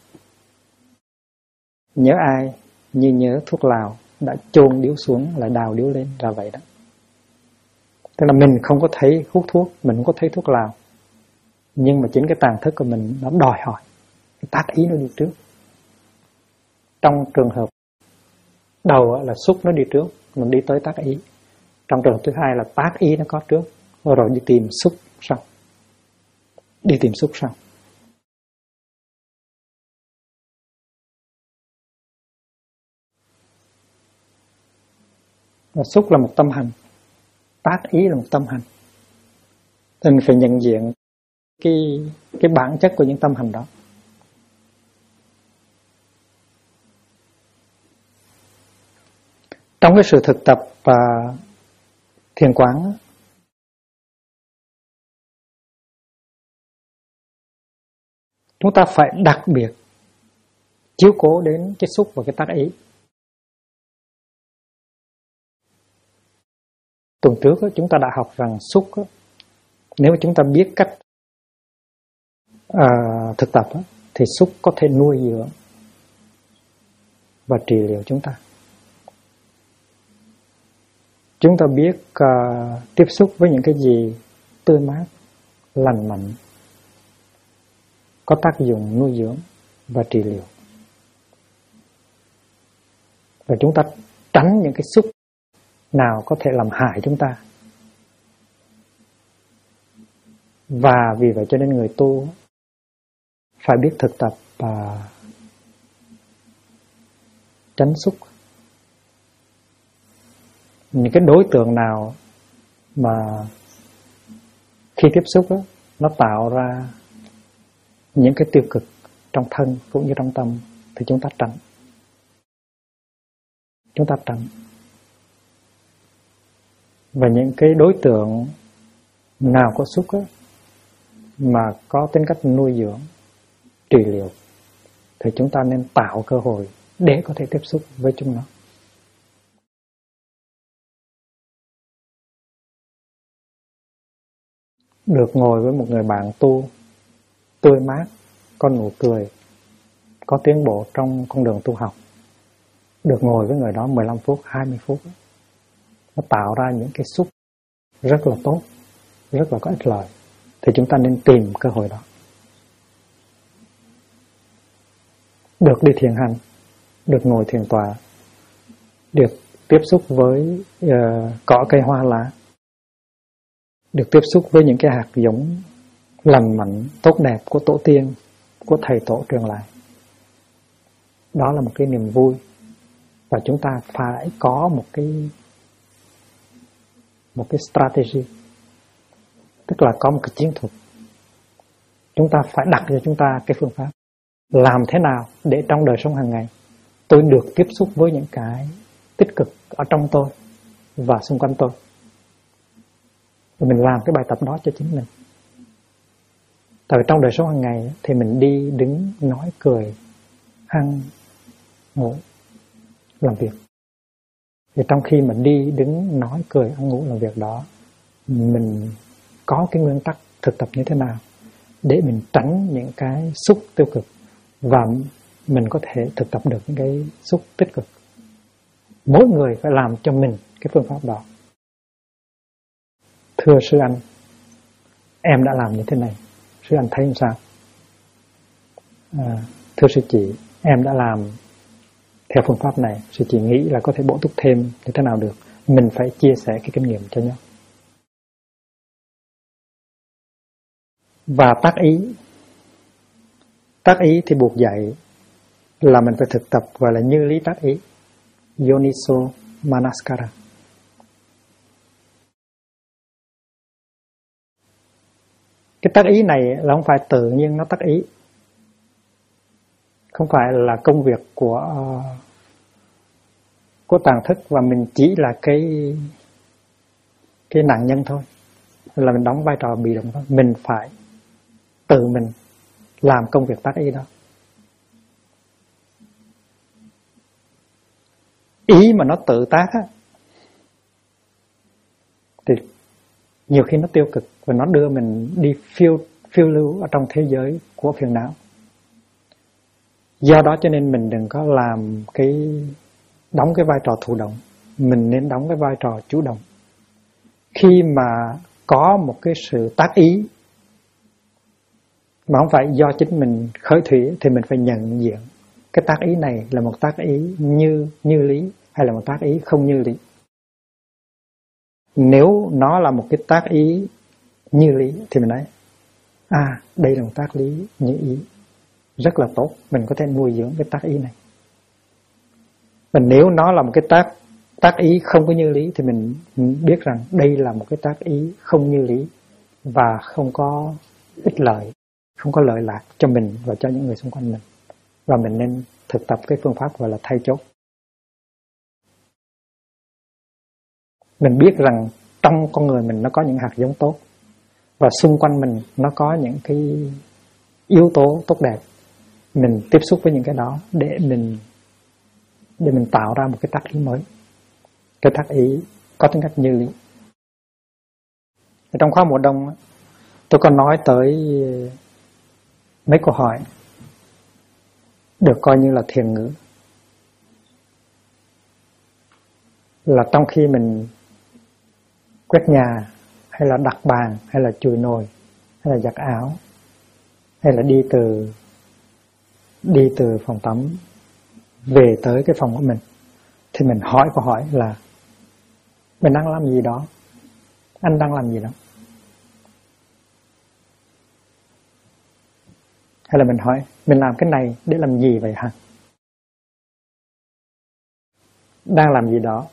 Nhớ ai như nhớ thuốc lào, đã chôn điếu xuống lại đào điếu lên, là vậy đó. Tức là mình không có thấy hút thuốc, mình không có thấy thuốc lào, nhưng mà chính cái tàng thức của mình nó đòi hỏi cái tác ý nó đi trước. Trong trường hợp đầu là xúc nó đi trước, mình đi tới tác ý. Trong trường hợp thứ hai là tác ý nó có trước, rồi đi tìm xúc sau. Đi tìm xúc sau. Và xúc là một tâm hành, tác ý là một tâm hành. Thì mình phải nhận diện cái bản chất của những tâm hành đó. Trong cái sự thực tập thiền quán chúng ta phải đặc biệt chiếu cố đến cái xúc và cái tác ý. Tuần trước chúng ta đã học rằng xúc, nếu mà chúng ta biết cách thực tập thì xúc có thể nuôi dưỡng và trị liệu chúng ta. Chúng ta biết tiếp xúc với những cái gì tươi mát, lành mạnh, có tác dụng nuôi dưỡng và trị liệu. Và chúng ta tránh những cái xúc nào có thể làm hại chúng ta. Và vì vậy cho nên người tu phải biết thực tập tránh xúc. Những cái đối tượng nào mà khi tiếp xúc đó, nó tạo ra những cái tiêu cực trong thân cũng như trong tâm thì chúng ta tránh. Chúng ta tránh. Và những cái đối tượng nào có xúc đó, mà có tính cách nuôi dưỡng, trị liệu thì chúng ta nên tạo cơ hội để có thể tiếp xúc với chúng nó. Được ngồi với một người bạn tu tươi mát, có nụ cười, có tiến bộ trong con đường tu học, được ngồi với người đó 15 phút, 20 phút, nó tạo ra những cái xúc rất là tốt, rất là có ích lợi, thì chúng ta nên tìm cơ hội đó. Được đi thiền hành, được ngồi thiền tọa, được tiếp xúc với cỏ cây hoa lá, được tiếp xúc với những cái hạt giống lành mạnh, tốt đẹp của tổ tiên, của thầy tổ truyền lại. Đó là một cái niềm vui. Và chúng ta phải có một cái strategy, tức là có một cái chiến thuật. Chúng ta phải đặt cho chúng ta cái phương pháp làm thế nào để trong đời sống hàng ngày tôi được tiếp xúc với những cái tích cực ở trong tôi và xung quanh tôi. Và mình làm cái bài tập đó cho chính mình. Tại vì trong đời sống hàng ngày thì mình đi, đứng, nói, cười, ăn, ngủ, làm việc. Thì trong khi mình đi, đứng, nói, cười, ăn, ngủ, làm việc đó, mình có cái nguyên tắc thực tập như thế nào để mình tránh những cái xúc tiêu cực và mình có thể thực tập được những cái xúc tích cực. Mỗi người phải làm cho mình cái phương pháp đó. Thưa sư anh, em đã làm như thế này, sư anh thấy làm sao? Thưa sư chị, em đã làm theo phương pháp này, sư chị nghĩ là có thể bổ túc thêm như thế nào được. Mình phải chia sẻ cái kinh nghiệm cho nhau. Và tác ý. Tác ý thì buộc dạy là mình phải thực tập gọi là như lý tác ý, Yoniso Manaskara. Cái tác ý này là không phải tự nhiên nó tác ý, không phải là công việc của tàng thức và mình chỉ là cái nạn nhân thôi, là mình đóng vai trò bị động thôi. Mình phải tự mình làm công việc tác ý đó. Ý mà nó tự tác á, thì nhiều khi nó tiêu cực và nó đưa mình đi phiêu lưu ở trong thế giới của phiền não. Do đó cho nên mình đừng có làm đóng cái vai trò thụ động, mình nên đóng cái vai trò chủ động. Khi mà có một cái sự tác ý mà không phải do chính mình khởi thủy thì mình phải nhận diện cái tác ý này là một tác ý như lý hay là một tác ý không như lý. Nếu nó là một cái tác ý như lý thì mình nói đây là một tác lý như ý, rất là tốt, mình có thể nuôi dưỡng cái tác ý này. Và nếu nó là một cái tác ý không có như lý thì mình biết rằng đây là một cái tác ý không như lý và không có ích lợi, không có lợi lạc cho mình và cho những người xung quanh mình. Và mình nên thực tập cái phương pháp gọi là thay chốt. Mình biết rằng trong con người mình nó có những hạt giống tốt, và xung quanh mình nó có những cái yếu tố tốt đẹp. Mình tiếp xúc với những cái đó để mình tạo ra một cái tác ý mới. Cái tác ý có tính cách như lý. Trong khóa mùa đông tôi có nói tới mấy câu hỏi được coi như là thiền ngữ. Là trong khi mình quét nhà, hay là đặt bàn, hay là chùi nồi, hay là giặt áo, hay là đi từ phòng tắm về tới cái phòng của mình, thì mình hỏi câu hỏi là mình đang làm gì đó, anh đang làm gì đó. Hay là mình hỏi mình làm cái này để làm gì vậy hả? Đang làm gì đó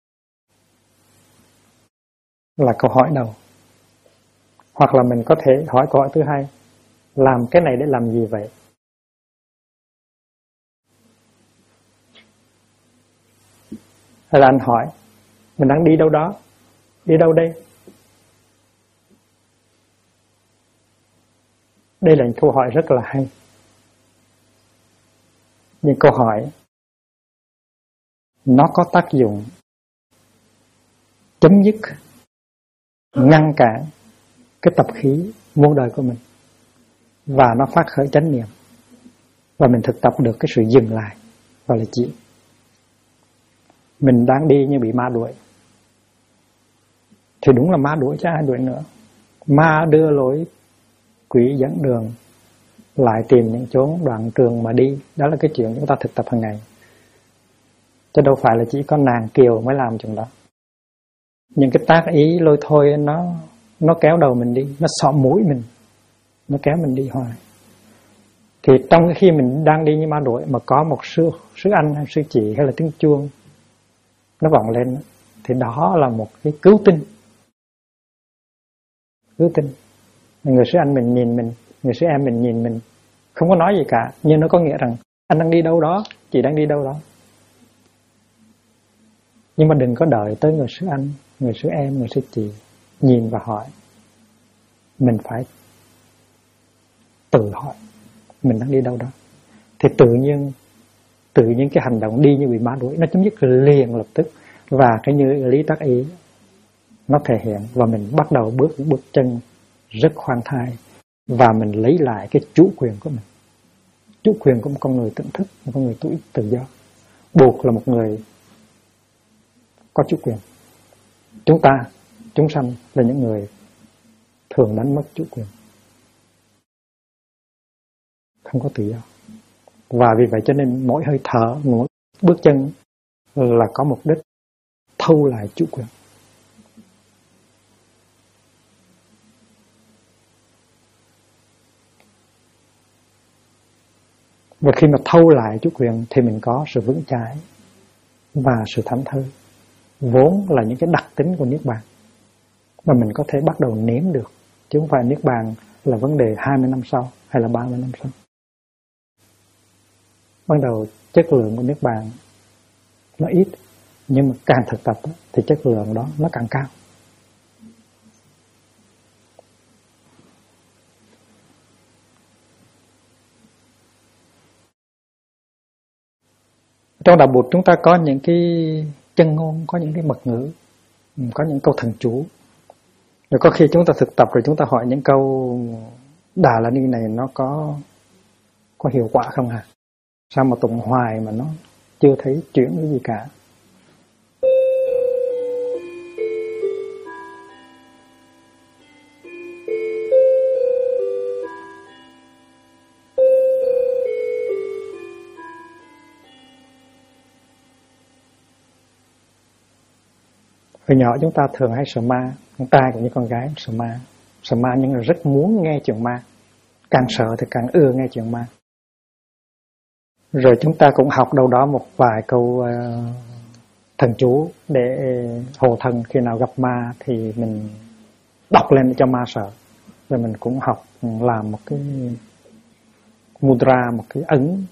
là câu hỏi đầu. Hoặc là mình có thể hỏi câu hỏi thứ hai, làm cái này để làm gì vậy? Hay là anh hỏi mình đang đi đâu đó, đi đâu đây? Đây là những câu hỏi rất là hay. Những câu hỏi nó có tác dụng chấm dứt, ngăn cản cái tập khí muôn đời của mình, và nó phát khởi chánh niệm, và mình thực tập được cái sự dừng lại và là chịu. Mình đang đi như bị ma đuổi, thì đúng là ma đuổi chứ ai đuổi nữa. Ma đưa lối, quỷ dẫn đường, lại tìm những chốn đoạn trường mà đi. Đó là cái chuyện chúng ta thực tập hàng ngày, chứ đâu phải là chỉ có nàng kiều mới làm chuyện đó. Những cái tác ý lôi thôi nó kéo đầu mình đi, nó xỏ mũi mình, nó kéo mình đi hoài. Thì trong khi mình đang đi như ma đuổi mà có một sư anh hay sư chị hay là tiếng chuông nó vọng lên, thì đó là một cái cứu tinh. Cứu tinh. Người sư anh mình nhìn mình, người sư em mình nhìn mình, không có nói gì cả, nhưng nó có nghĩa rằng anh đang đi đâu đó, chị đang đi đâu đó. Nhưng mà đừng có đợi tới người sư anh, người sư em, người sư chị nhìn và hỏi. Mình phải tự hỏi mình đang đi đâu đó. Thì tự nhiên cái hành động đi như bị ma đuổi nó chấm dứt liền lập tức. Và cái như lý tác ý nó thể hiện, và mình bắt đầu bước chân rất khoan thai, và mình lấy lại cái chủ quyền của mình. Chủ quyền của một con người tỉnh thức, một con người tự do. Buộc là một người có chủ quyền. Chúng sanh là những người thường đánh mất chủ quyền, không có tự do. Và vì vậy cho nên mỗi hơi thở, mỗi bước chân là có mục đích thu lại chủ quyền. Và khi mà thâu lại chủ quyền thì mình có sự vững chãi và sự thảnh thơi, vốn là những cái đặc tính của Niết Bàn, mà mình có thể bắt đầu nếm được, chứ không phải Niết Bàn là vấn đề 20 năm sau hay là 30 năm sau. Ban đầu chất lượng của Niết Bàn nó ít, nhưng mà càng thực tập thì chất lượng đó nó càng cao. Trong đạo Bụt chúng ta có những cái chân ngôn, có những cái mật ngữ, có những câu thần chú. Rồi có khi chúng ta thực tập rồi chúng ta hỏi những câu Đà La Ni này nó có hiệu quả không hả? Sao mà tụng hoài mà nó chưa thấy chuyển cái gì cả? Hồi nhỏ chúng ta thường hay sợ ma, con trai cũng như con gái sợ ma. Sợ ma nhưng mà rất muốn nghe chuyện ma. Càng sợ thì càng ưa nghe chuyện ma. Rồi chúng ta cũng học đâu đó một vài câu thần chú để hộ thần, khi nào gặp ma thì mình đọc lên để cho ma sợ. Rồi mình cũng học làm một cái mudra, một cái ấn.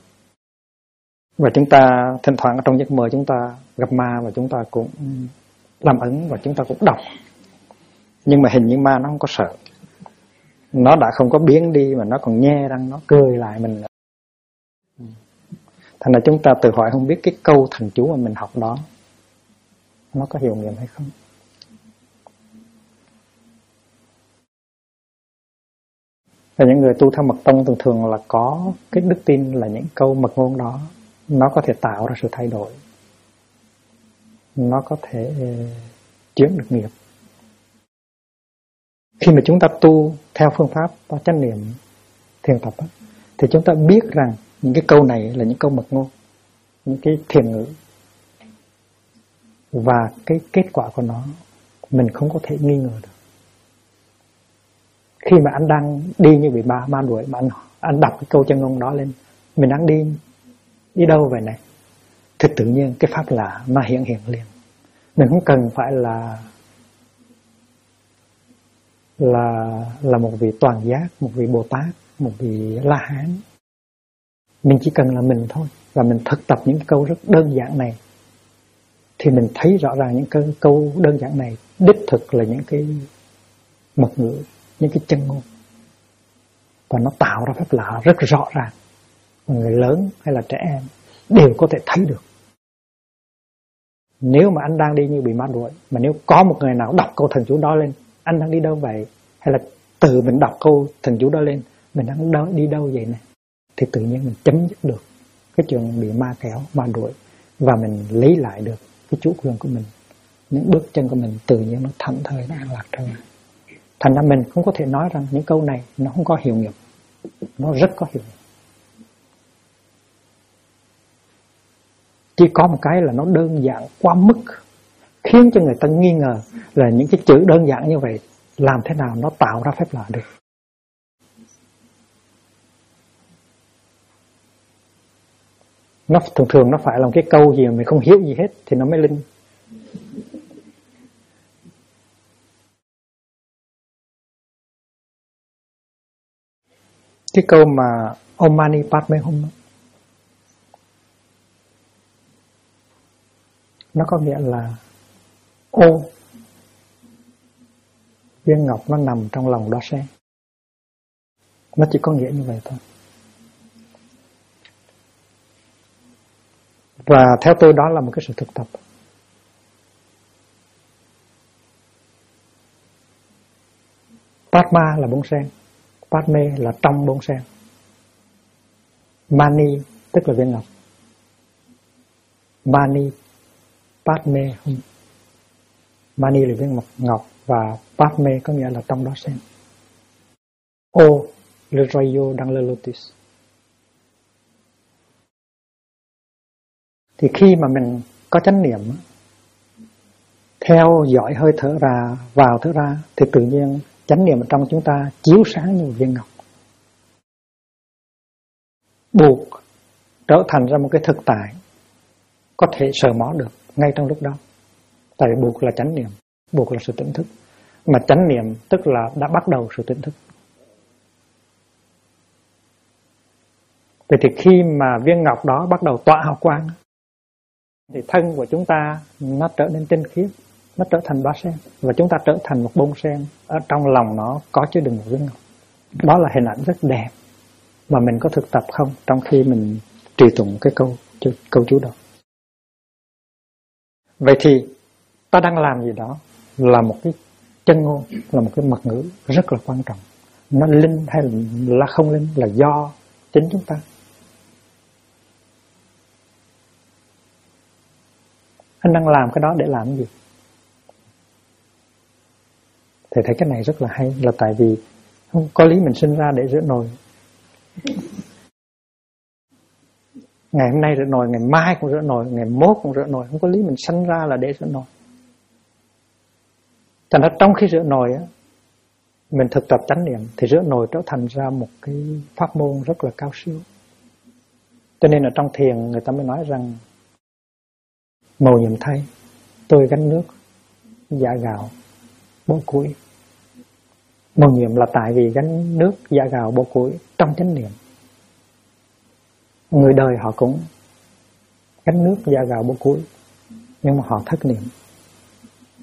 Và chúng ta thỉnh thoảng trong giấc mơ chúng ta gặp ma và chúng ta cũng làm ẩn và chúng ta cũng đọc. Nhưng mà hình như ma nó không có sợ. Nó đã không có biến đi mà nó còn nhe răng nó cười lại mình nữa. Thành ra chúng ta tự hỏi không biết cái câu thần chú mà mình học đó nó có hiệu nghiệm hay không. Và những người tu theo mật tông thường thường là có cái đức tin là những câu mật ngôn đó nó có thể tạo ra sự thay đổi, nó có thể chuyển được nghiệp. Khi mà chúng ta tu theo phương pháp và chánh niệm thiền tập thì chúng ta biết rằng những cái câu này là những câu mật ngôn, những cái thiền ngữ, và cái kết quả của nó mình không có thể nghi ngờ được. Khi mà anh đang đi như bị ma đuổi mà anh đọc cái câu chân ngôn đó lên, mình đang đi đâu vậy này, thì tự nhiên cái pháp lạ nó hiện liền. Mình không cần phải là một vị toàn giác, một vị Bồ Tát, một vị La Hán. Mình chỉ cần là mình thôi, và mình thực tập những câu rất đơn giản này thì mình thấy rõ ràng những câu đơn giản này đích thực là những cái mật ngữ, những cái chân ngôn, và nó tạo ra pháp lạ rất rõ ràng. Người lớn hay là trẻ em đều có thể thấy được. Nếu mà anh đang đi như bị ma đuổi, mà nếu có một người nào đọc câu thần chú đó lên, anh đang đi đâu vậy? Hay là tự mình đọc câu thần chú đó lên, mình đang đi đâu vậy này? Thì tự nhiên mình chấm dứt được cái chuyện bị ma kéo, ma đuổi, và mình lấy lại được cái chủ quyền của mình. Những bước chân của mình tự nhiên nó thảnh thơi, nó an lạc trở lại. Thành ra mình không có thể nói rằng những câu này nó không có hiệu nghiệm. Nó rất có hiệu nghiệm. Chỉ có một cái là nó đơn giản quá mức, khiến cho người ta nghi ngờ là những cái chữ đơn giản như vậy làm thế nào nó tạo ra phép lạ được. Nó thường nó phải là một cái câu gì mà mình không hiểu gì hết thì nó mới linh. Cái câu mà Om Mani Padme Hum nó có nghĩa là ô viên ngọc nó nằm trong lòng đóa sen. Nó chỉ có nghĩa như vậy thôi. Và theo tôi đó là một cái sự thực tập. Padma là bông sen, Padme là trong bông sen, Mani tức là viên ngọc, Mani Padme Hum. Mani là viên ngọc và Padme có nghĩa là trong đó sen. Ô le rayo dans le lotus. Thì khi mà mình có chánh niệm, theo dõi hơi thở ra vào thở ra, thì tự nhiên chánh niệm trong chúng ta chiếu sáng như một viên ngọc, buộc trở thành ra một cái thực tại có thể sờ mó được ngay trong lúc đó. Tại vì buộc là chánh niệm, buộc là sự tỉnh thức, mà chánh niệm tức là đã bắt đầu sự tỉnh thức. Vậy thì khi mà viên ngọc đó bắt đầu tỏa hào quang thì thân của chúng ta nó trở nên tinh khiết, nó trở thành đóa sen, và chúng ta trở thành một bông sen. Ở trong lòng nó có chứa đựng một viên ngọc. Đó là hình ảnh rất đẹp. Mà mình có thực tập không trong khi mình trì tụng cái câu chú đó? Vậy thì ta đang làm gì đó là một cái chân ngôn, là một cái mật ngữ rất là quan trọng. Nó linh hay là không linh là do chính chúng ta. Anh đang làm cái đó để làm cái gì? Thầy thấy cái này rất là hay, là tại vì không có lý mình sinh ra để rửa nồi. Ngày hôm nay rửa nồi, ngày mai cũng rửa nồi, ngày mốt cũng rửa nồi. Không có lý mình sinh ra là để rửa nồi. Cho nên trong khi rửa nồi á, mình thực tập chánh niệm thì rửa nồi trở thành ra một cái pháp môn rất là cao siêu. Cho nên ở trong thiền người ta mới nói rằng mầu nhiệm thay, tôi gánh nước, dạ gạo, bó củi. Mầu nhiệm là tại vì gánh nước, dạ gạo, bó củi trong chánh niệm. Người đời họ cũng gánh nước, dạ gạo, bó củi, nhưng mà họ thất niệm.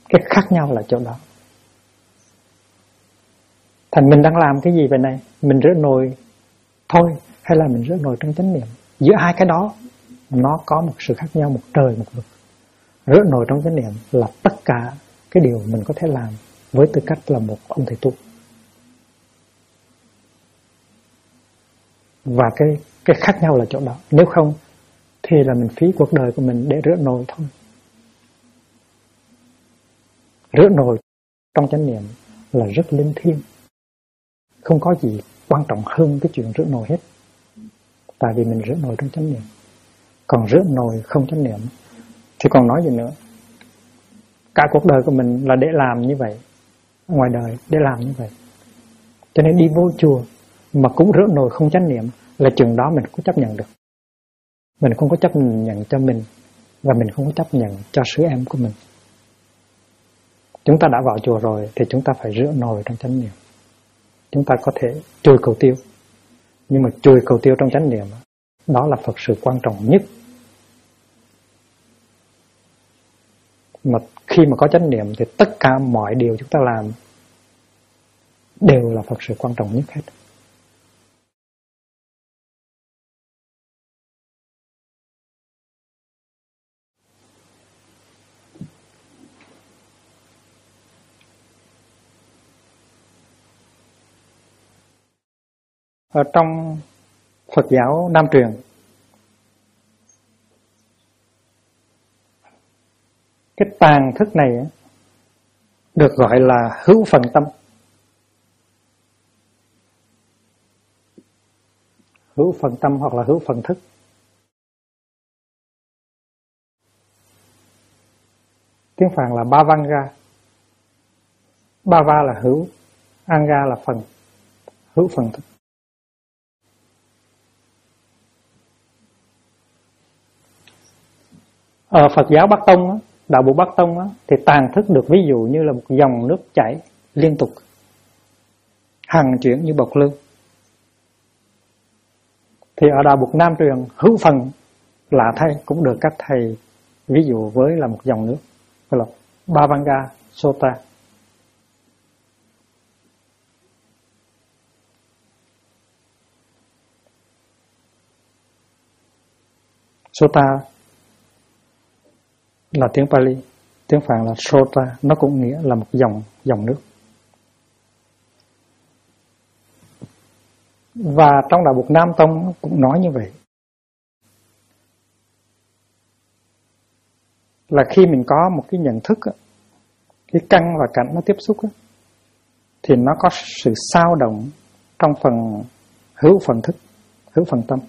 Cái khác nhau là chỗ đó. Thành mình đang làm cái gì vậy này? Mình rửa nồi thôi hay là mình rửa nồi trong chánh niệm? Giữa hai cái đó nó có một sự khác nhau, một trời một vực. Rửa nồi trong chánh niệm là tất cả cái điều mình có thể làm với tư cách là một ông thầy tu. Và cái khác nhau là chỗ đó. Nếu không thì là mình phí cuộc đời của mình để rửa nồi thôi. Rửa nồi trong chánh niệm là rất linh thiêng. Không có gì quan trọng hơn cái chuyện rửa nồi hết. Tại vì mình rửa nồi trong chánh niệm. Còn rửa nồi không chánh niệm thì còn nói gì nữa. Cả cuộc đời của mình là để làm như vậy. Ngoài đời để làm như vậy. Cho nên đi vô chùa mà cũng rửa nồi không chánh niệm là chừng đó mình không chấp nhận được. Mình không có chấp nhận cho mình và mình không có chấp nhận cho sứ em của mình. Chúng ta đã vào chùa rồi thì chúng ta phải rửa nồi trong chánh niệm. Chúng ta có thể chùi cầu tiêu, nhưng mà chùi cầu tiêu trong chánh niệm đó là Phật sự quan trọng nhất. Mà khi mà có chánh niệm thì tất cả mọi điều chúng ta làm đều là Phật sự quan trọng nhất hết. Ở trong Phật giáo Nam truyền, cái tàng thức này được gọi là hữu phần tâm. Hữu phần tâm hoặc là hữu phần thức. Tiếng Phạn là Bhavanga. Bhava là hữu, Anga là phần, hữu phần thức. Ở Phật giáo Bắc Tông, đạo Bộ Bắc Tông thì tàng thức được ví dụ như là một dòng nước chảy liên tục, hằng chuyển như bọt lương. Thì ở đạo Bục Nam truyền, hữu phần lạ thay cũng được các thầy ví dụ với là một dòng nước, gọi là Bhavanga Sota. Sota là tiếng Pali, tiếng Phạn là Sota, nó cũng nghĩa là một dòng nước. Và trong đạo Bục Nam Tông cũng nói như vậy. Là khi mình có một cái nhận thức, cái căn và cảnh nó tiếp xúc thì nó có sự xao động trong phần hữu phần thức, hữu phần tâm.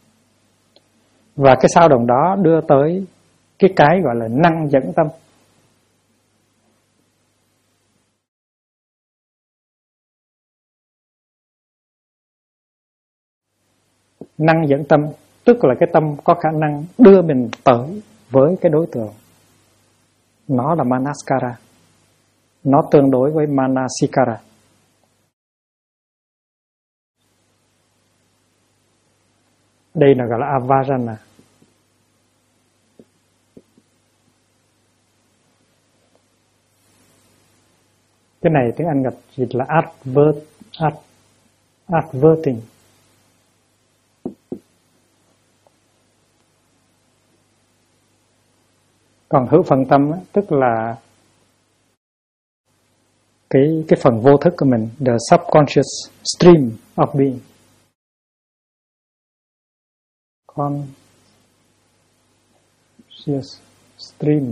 Và cái xao động đó đưa tới cái gọi là năng dẫn tâm. Năng dẫn tâm tức là cái tâm có khả năng đưa mình tới với cái đối tượng. Nó là Manaskara. Nó tương đối với Manasikara. Đây là gọi là Avarana. Cái này tiếng Anh gặp dịch là adverting. Còn hữu phần tâm tức là cái phần vô thức của mình, the subconscious stream of being. Conscious stream.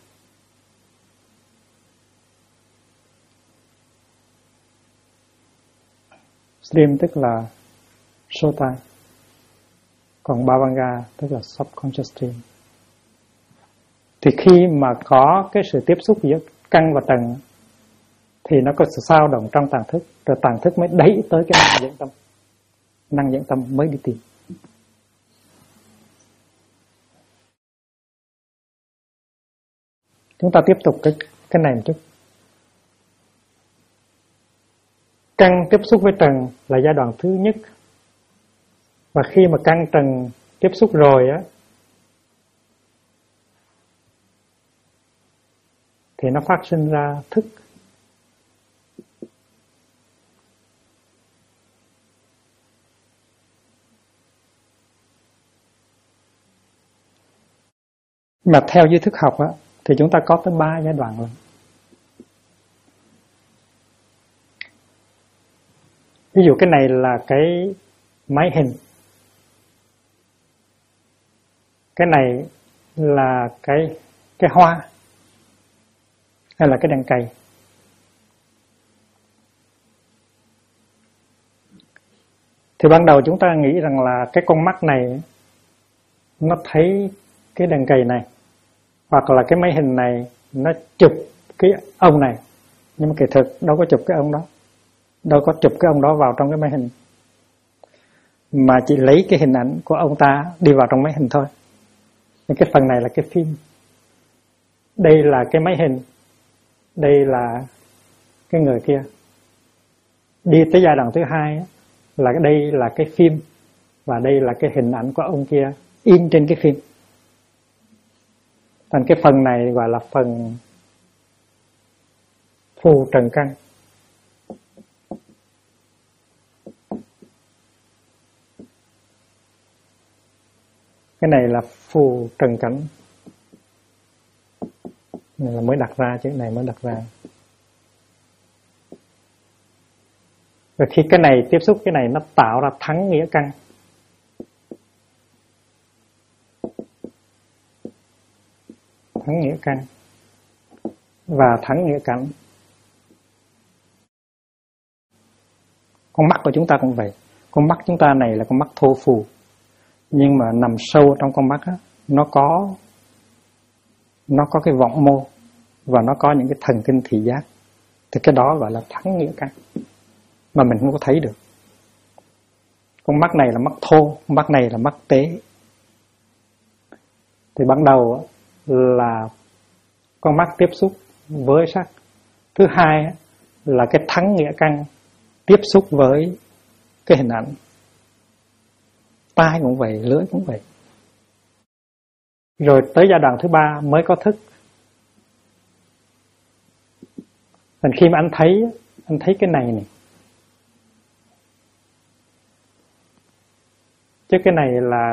Stream tức là Sota, còn Bhavanga tức là subconscious stream. Thì khi mà có cái sự tiếp xúc giữa căn và trần thì nó có sự xao động trong tàng thức, rồi tàng thức mới đẩy tới cái năng dẫn tâm. Năng dẫn tâm mới đi tìm. Chúng ta tiếp tục cái này một chút. Căn tiếp xúc với trần là giai đoạn thứ nhất. Và khi mà căn trần tiếp xúc rồi thì nó phát sinh ra thức. Mà theo duy thức học á, thì chúng ta có tới 3 giai đoạn rồi. Ví dụ cái này là cái máy hình, cái này là cái hoa, hay là cái đèn cầy. Thì ban đầu chúng ta nghĩ rằng là cái con mắt này nó thấy cái đèn cầy này, hoặc là cái máy hình này nó chụp cái ông này, nhưng mà kỳ thực đâu có chụp cái ông đó, đâu có chụp cái ông đó vào trong cái máy hình, mà chỉ lấy cái hình ảnh của ông ta đi vào trong máy hình thôi. Nhưng cái phần này là cái phim, đây là cái máy hình, đây là cái người kia. Đi tới giai đoạn thứ hai là đây là cái phim, và đây là cái hình ảnh của ông kia in trên cái phim. Thành cái phần này gọi là phần phù trần căn. Cái này là phù trần cảnh. Này là mới đặt ra, chữ này mới đặt ra. Rồi khi cái này tiếp xúc cái này, nó tạo ra thắng nghĩa căn. Thắng nghĩa căn và thắng nghĩa cảnh. Con mắt của chúng ta cũng vậy. Con mắt chúng ta này là con mắt thô phù, nhưng mà nằm sâu trong con mắt á, nó có cái vọng mô, và nó có những cái thần kinh thị giác. Thì cái đó gọi là thắng nghĩa căn, mà mình không có thấy được. Con mắt này là mắt thô, con mắt này là mắt tế. Thì ban đầu là con mắt tiếp xúc với sắc. Thứ hai là cái thắng nghĩa căn tiếp xúc với cái hình ảnh. Tai cũng vậy, lưỡi cũng vậy. Rồi tới giai đoạn thứ ba mới có thức. Thành khi mà anh thấy cái này này, chứ cái này là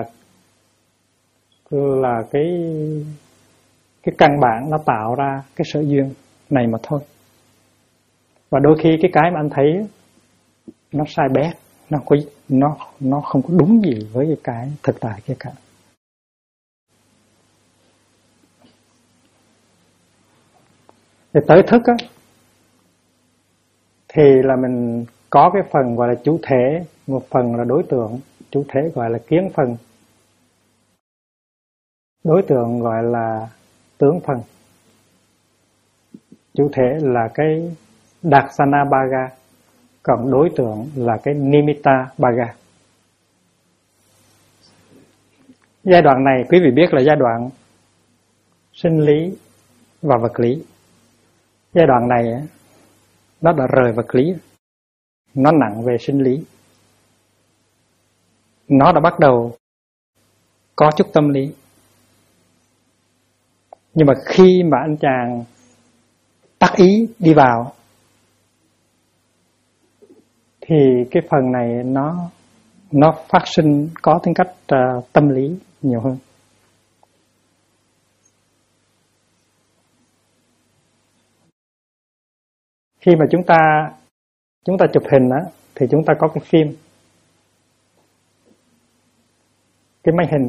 cái căn bản nó tạo ra cái sở duyên này mà thôi. Và đôi khi cái mà anh thấy nó sai bét, nó không có đúng gì với cái thực tại kia cả. Thì tới thức á, thì là mình có cái phần gọi là chủ thể, một phần là đối tượng. Chủ thể gọi là kiến phần, đối tượng gọi là tướng phần. Chủ thể là cái Darsana Bhaga, còn đối tượng là cái Nimitta Bhaga. Giai đoạn này quý vị biết là giai đoạn sinh lý và vật lý. Giai đoạn này nó đã rời vật lý, nó nặng về sinh lý. Nó đã bắt đầu có chút tâm lý. Nhưng mà khi mà anh chàng tác ý đi vào, thì cái phần này nó phát sinh có tính cách tâm lý nhiều hơn. Khi mà chúng ta chụp hình á, thì chúng ta có cái phim, cái máy hình.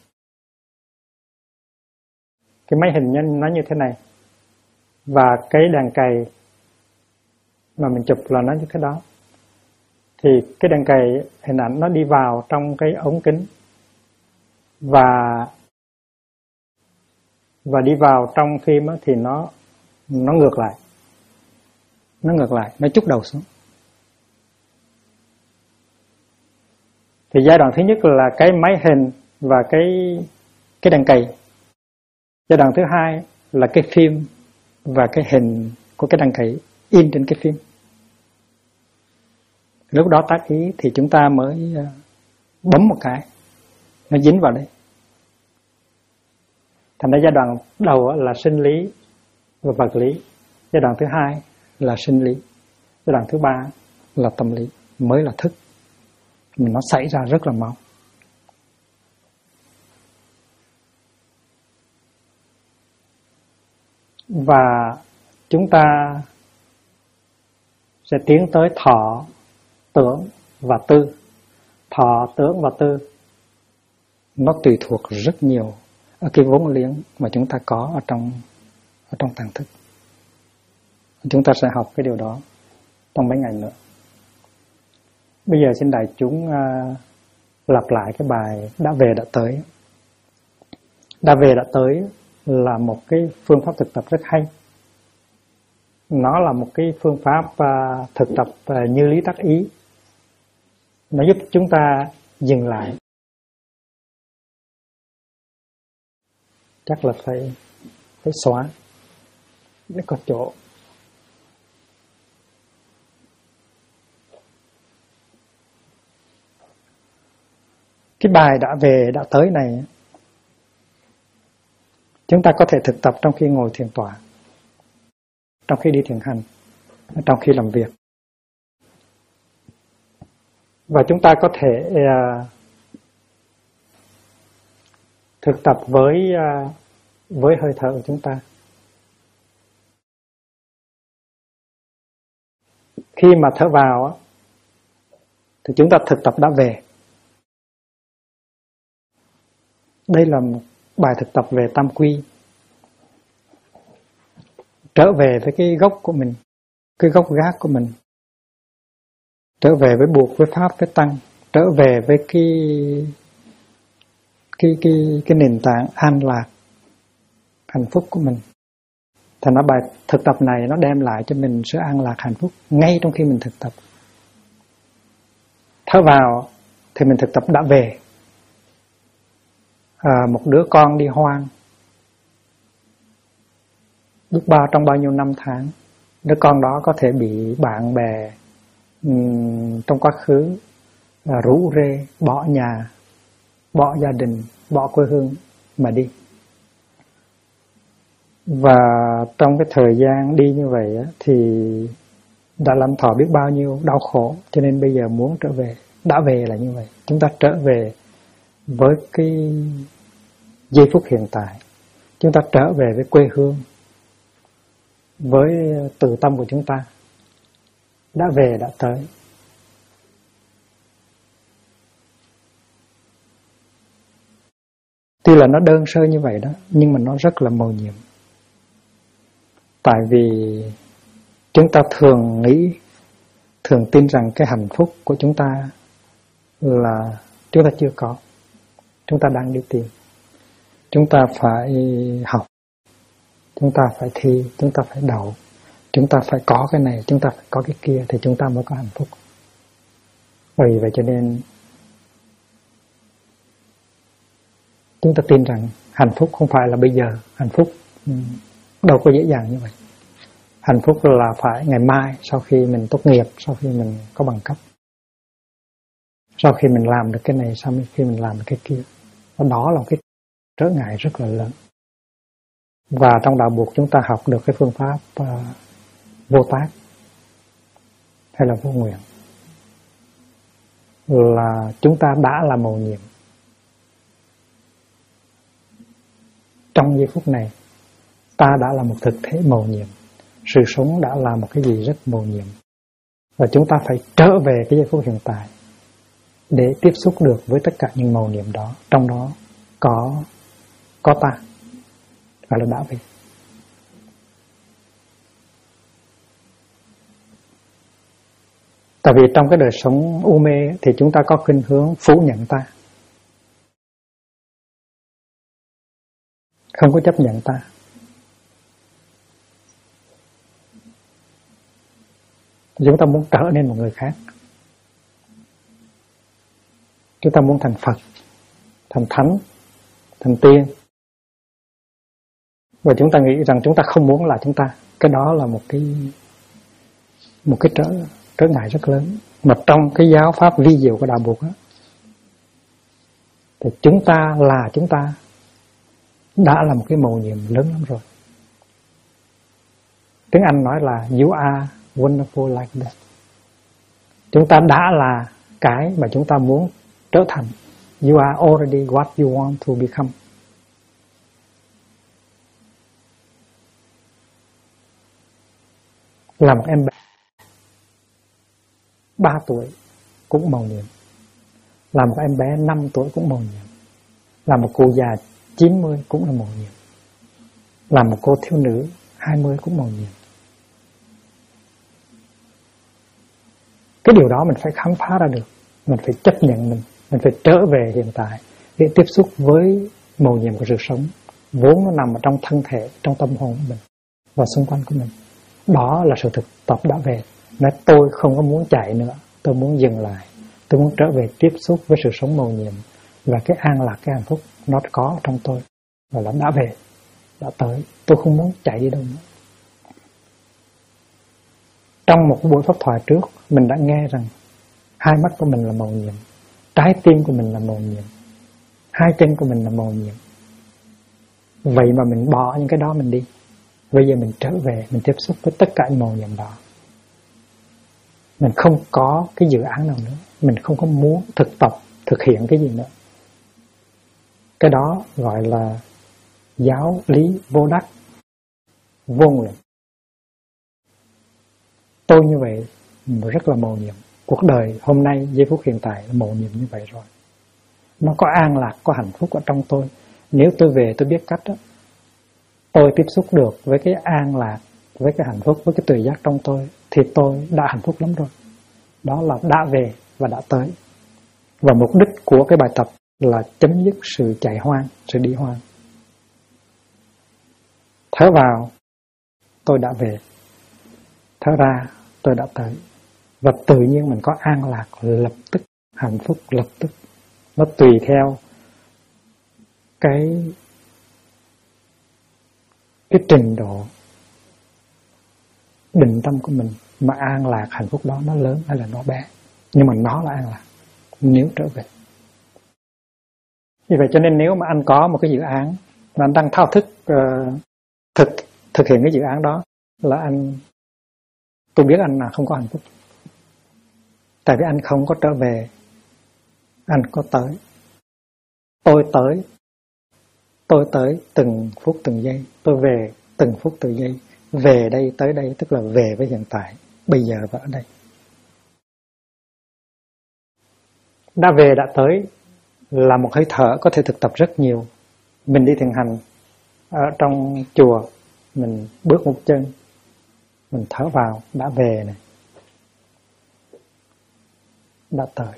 Cái máy hình nó như thế này, và cái đèn cày mà mình chụp là nó như thế đó. Thì cái đèn cày hình ảnh nó đi vào trong cái ống kính, và đi vào trong phim á, thì nó ngược lại. Nó ngược lại, nó chúc đầu xuống. Thì giai đoạn thứ nhất là cái máy hình và cái đèn cày. Giai đoạn thứ hai là cái phim và cái hình của cái đèn cày in trên cái phim. Lúc đó tác ý thì chúng ta mới bấm một cái, nó dính vào đây. Thành ra giai đoạn đầu là sinh lý và vật lý. Giai đoạn thứ hai là sinh lý. Giai đoạn thứ ba là tâm lý, mới là thức. Mà nó xảy ra rất là mau. Và chúng ta sẽ tiến tới thọ, tưởng và tư. Thọ, tưởng và tư nó tùy thuộc rất nhiều ở cái vốn liếng mà chúng ta có ở trong tàng thức. Chúng ta sẽ học cái điều đó trong mấy ngày nữa. Bây giờ xin đại chúng lặp lại cái bài đã về đã tới. Đã về đã tới là một cái phương pháp thực tập rất hay. Nó là một cái phương pháp thực tập như lý tác ý. Nó giúp chúng ta dừng lại. Chắc là phải xóa để có chỗ. Cái bài đã về đã tới này chúng ta có thể thực tập trong khi ngồi thiền tọa, trong khi đi thiền hành, trong khi làm việc. Và chúng ta có thể thực tập với hơi thở của chúng ta. Khi mà thở vào thì chúng ta thực tập đã về. Đây là một bài thực tập về tam quy. Trở về với cái gốc của mình, cái gốc gác của mình. Trở về với buộc, với pháp, với tăng. Trở về với cái nền tảng an lạc, hạnh phúc của mình. Thành ra bài thực tập này nó đem lại cho mình sự an lạc, hạnh phúc ngay trong khi mình thực tập. Thở vào thì mình thực tập đã về. Một đứa con đi hoang, trong bao nhiêu năm tháng, đứa con đó có thể bị bạn bè trong quá khứ rủ rê, bỏ nhà, bỏ gia đình, bỏ quê hương mà đi. Và trong cái thời gian đi như vậy thì đã lâm thọ biết bao nhiêu đau khổ, cho nên bây giờ muốn trở về. Đã về là như vậy. Chúng ta trở về với cái giây phút hiện tại. Chúng ta trở về với quê hương, với từ tâm của chúng ta. Đã về đã tới. Tuy là nó đơn sơ như vậy đó, nhưng mà nó rất là mầu nhiệm. Tại vì chúng ta thường tin rằng cái hạnh phúc của chúng ta là chúng ta chưa có. Chúng ta đang đi tìm. Chúng ta phải học. Chúng ta phải thi. Chúng ta phải đậu. Chúng ta phải có cái này. Chúng ta phải có cái kia thì chúng ta mới có hạnh phúc. Vì vậy cho nên chúng ta tin rằng hạnh phúc không phải là bây giờ. Hạnh phúc đâu có dễ dàng như vậy. Hạnh phúc là phải ngày mai, sau khi mình tốt nghiệp, sau khi mình có bằng cấp, sau khi mình làm được cái này, sau khi mình làm được cái kia. Và đó là một cái trở ngại rất là lớn. Và trong đạo buộc chúng ta học được cái phương pháp vô tác hay là vô nguyện, là chúng ta đã là mầu nhiệm. Trong giây phút này ta đã là một thực thể mầu nhiệm. Sự sống đã là một cái gì rất mầu nhiệm. Và chúng ta phải trở về cái giây phút hiện tại để tiếp xúc được với tất cả những mầu nhiệm đó. Trong đó có ta, gọi là đã về. Tại vì trong cái đời sống u mê thì chúng ta có khuynh hướng phủ nhận ta, không có chấp nhận ta. Chúng ta muốn trở nên một người khác. Chúng ta muốn thành Phật, thành Thánh, thành Tiên. Và chúng ta nghĩ rằng chúng ta không muốn là chúng ta. Cái đó là một cái trở ngại rất lớn. Mà trong cái giáo pháp vi diệu của đạo Buộc đó, thì chúng ta là chúng ta đã là một cái mầu nhiệm lớn lắm rồi. Tiếng Anh nói là you are wonderful like this. Chúng ta đã là cái mà chúng ta muốn trở thành. You are already what you want to become. Là một em bé 3 tuổi cũng mầu nhiệm, là một em bé 5 tuổi cũng mầu nhiệm, là một cô già 90 cũng là mầu nhiệm, là một cô thiếu nữ 20 cũng mầu nhiệm. Cái điều đó mình phải khám phá ra được. Mình phải chấp nhận mình phải trở về hiện tại để tiếp xúc với mầu nhiệm của sự sống, vốn nó nằm ở trong thân thể, trong tâm hồn của mình và xung quanh của mình. Đó là sự thực tập đã về. Nói tôi không có muốn chạy nữa, tôi muốn dừng lại, tôi muốn trở về tiếp xúc với sự sống mầu nhiệm và cái an lạc, cái hạnh phúc nó có trong tôi. Và là đã về, đã tới. Tôi không muốn chạy đi đâu nữa. Trong một buổi pháp thoại trước, mình đã nghe rằng hai mắt của mình là mầu nhiệm, trái tim của mình là mầu nhiệm, hai chân của mình là mầu nhiệm. Vậy mà mình bỏ những cái đó mình đi. Bây giờ mình trở về, mình tiếp xúc với tất cả những mầu nhiệm đó. Mình không có cái dự án nào nữa, mình không có muốn thực tập, thực hiện cái gì nữa. Cái đó gọi là giáo lý vô đắc, vô nguyện. Tôi như vậy rất là mầu nhiệm. Cuộc đời hôm nay, giây phút hiện tại là mầu nhiệm như vậy rồi. Nó có an lạc, có hạnh phúc ở trong tôi. Nếu tôi về tôi biết cách đó, tôi tiếp xúc được với cái an lạc, với cái hạnh phúc, với cái tuệ giác trong tôi, thì tôi đã hạnh phúc lắm rồi. Đó là đã về và đã tới. Và mục đích của cái bài tập là chấm dứt sự chạy hoang, sự đi hoang. Thở vào, tôi đã về. Thở ra, tôi đã tới. Và tự nhiên mình có an lạc lập tức, hạnh phúc lập tức. Nó tùy theo cái trình độ định tâm của mình mà an lạc, hạnh phúc đó nó lớn hay là nó bé. Nhưng mà nó là an lạc nếu trở về. Vì vậy cho nên nếu mà anh có một cái dự án mà anh đang thao thức thực hiện cái dự án đó, là tôi biết anh là không có hạnh phúc. Tại vì anh không có trở về, anh có tới. Tôi tới từng phút từng giây, tôi về từng phút từng giây. Về đây tới đây tức là về với hiện tại, bây giờ và ở đây. Đã về đã tới là một hơi thở có thể thực tập rất nhiều. Mình đi thiền hành ở trong chùa, mình bước một chân, mình thở vào, đã về này, đã tới,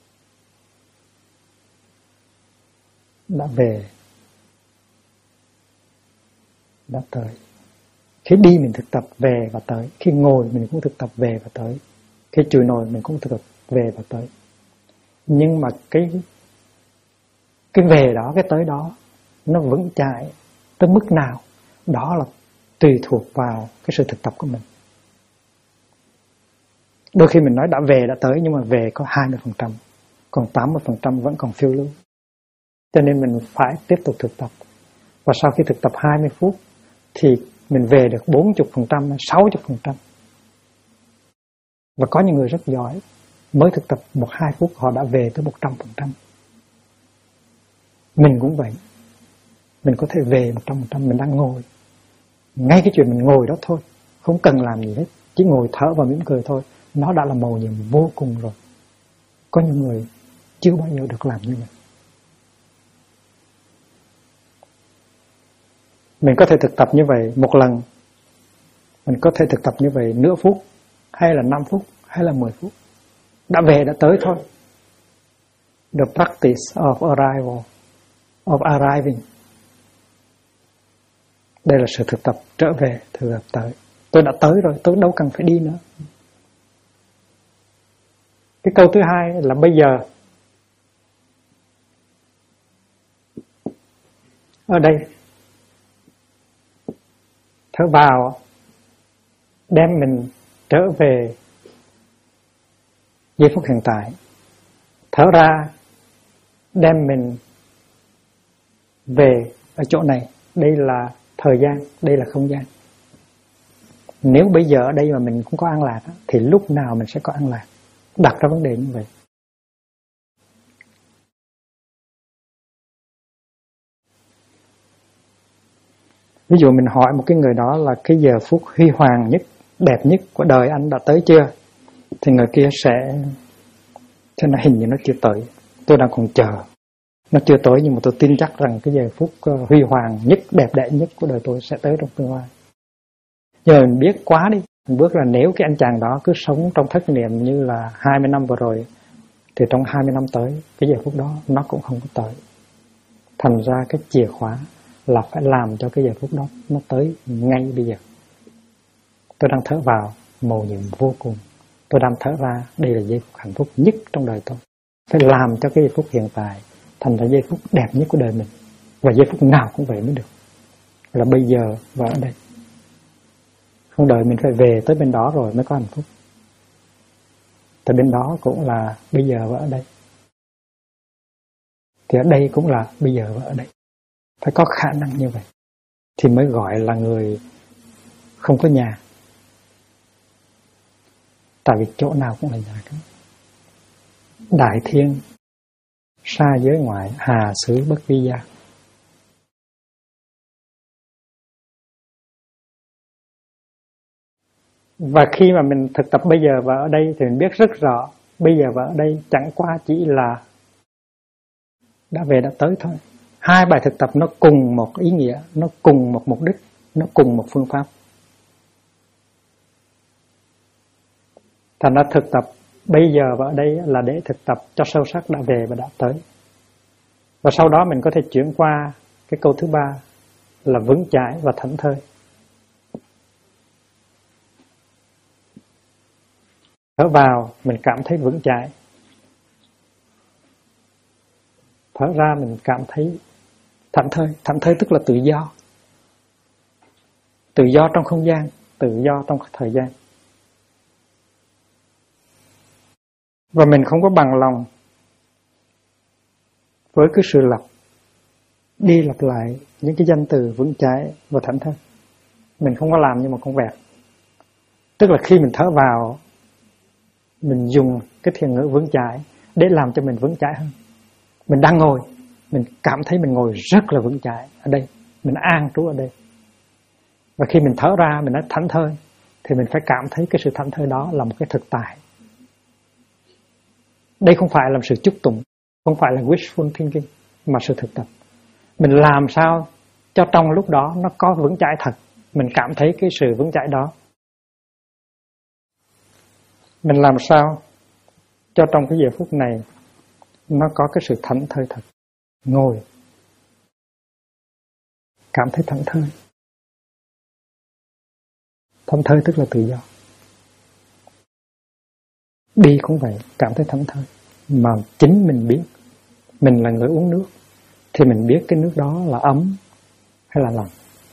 đã về, đã tới. Khi đi mình thực tập về và tới, khi ngồi mình cũng thực tập về và tới, khi chùi nồi mình cũng thực tập về và tới. Nhưng mà cái về đó, cái tới đó nó vững chãi tới mức nào, đó là tùy thuộc vào cái sự thực tập của mình. Đôi khi mình nói đã về đã tới, nhưng mà về có 20%, còn 80% vẫn còn phiêu lưu. Cho nên mình phải tiếp tục thực tập. Và sau khi thực tập 20 phút thì mình về được 40%, 60%. Và có những người rất giỏi, mới thực tập 1-2 phút họ đã về tới 100%. Mình cũng vậy. Mình có thể về 100%, mình đang ngồi. Ngay cái chuyện mình ngồi đó thôi, không cần làm gì hết, chỉ ngồi thở và mỉm cười thôi, nó đã là mầu nhiệm vô cùng rồi. Có những người chưa bao giờ được làm như vậy. Mình có thể thực tập như vậy một lần, mình có thể thực tập như vậy nửa phút, hay là 5 phút, hay là 10 phút. Đã về đã tới thôi. The practice of arrival, of arriving. Đây là sự thực tập trở về, thực tập tới. Tôi đã tới rồi, tôi đâu cần phải đi nữa. Cái câu thứ hai là bây giờ. Ở đây, thở vào, đem mình trở về giây phút hiện tại. Thở ra, đem mình về ở chỗ này. Đây là thời gian, đây là không gian. Nếu bây giờ ở đây mà mình không có an lạc thì lúc nào mình sẽ có an lạc? Đặt ra vấn đề như vậy. Ví dụ mình hỏi một cái người đó là cái giờ phút huy hoàng nhất, đẹp nhất của đời anh đã tới chưa? Thì người kia sẽ nó hình như nó chưa tới. Tôi đang còn chờ. Nó chưa tới nhưng mà tôi tin chắc rằng cái giờ phút huy hoàng nhất, đẹp đẽ nhất của đời tôi sẽ tới trong tương lai. Giờ mình biết quá đi. Mình bước là nếu cái anh chàng đó cứ sống trong thất niệm như là 20 năm vừa rồi, thì trong 20 năm tới, cái giờ phút đó nó cũng không có tới. Thành ra cái chìa khóa là phải làm cho cái giờ phút đó nó tới ngay bây giờ. Tôi đang thở vào, mầu nhiệm vô cùng. Tôi đang thở ra, đây là giây phút hạnh phúc nhất trong đời tôi. Phải làm cho cái giây phút hiện tại thành ra giây phút đẹp nhất của đời mình. Và giây phút nào cũng vậy mới được. Là bây giờ và ở đây. Không đợi mình phải về tới bên đó rồi mới có hạnh phúc. Tại bên đó cũng là bây giờ và ở đây. Thì ở đây cũng là bây giờ và ở đây. Phải có khả năng như vậy thì mới gọi là người không có nhà. Tại vì chỗ nào cũng là nhà cả. Đại thiên, xa giới ngoại, hà xứ bất vi gia. Và khi mà mình thực tập bây giờ và ở đây thì mình biết rất rõ bây giờ và ở đây chẳng qua chỉ là đã về đã tới thôi. Hai bài thực tập nó cùng một ý nghĩa, nó cùng một mục đích, nó cùng một phương pháp. Thành ra thực tập bây giờ và ở đây là để thực tập cho sâu sắc đã về và đã tới. Và sau đó mình có thể chuyển qua cái câu thứ ba là vững chãi và thảnh thơi. Thở vào mình cảm thấy vững chãi. Thở ra mình cảm thấy thảnh thơi. Thảnh thơi tức là tự do. Tự do trong không gian, tự do trong thời gian. Và mình không có bằng lòng với cái sự đi lặp lại những cái danh từ vững chãi và thảnh thơi. Mình không có làm như một con vẹt. Tức là khi mình thở vào, mình dùng cái thiền ngữ vững chãi để làm cho mình vững chãi hơn. Mình đang ngồi, mình cảm thấy mình ngồi rất là vững chãi ở đây, mình an trú ở đây. Và khi mình thở ra, mình nói thảnh thơi, thì mình phải cảm thấy cái sự thảnh thơi đó là một cái thực tại. Đây không phải là sự chúc tụng, không phải là wishful thinking, mà sự thực tập. Mình làm sao cho trong lúc đó nó có vững chãi thật, mình cảm thấy cái sự vững chãi đó. Mình làm sao cho trong cái giờ phút này nó có cái sự thảnh thơi thật. Ngồi, cảm thấy thảnh thơi. Thảnh thơi tức là tự do. Đi cũng vậy, cảm thấy thảnh thơi. Mà chính mình biết, mình là người uống nước, thì mình biết cái nước đó là ấm hay là lạnh.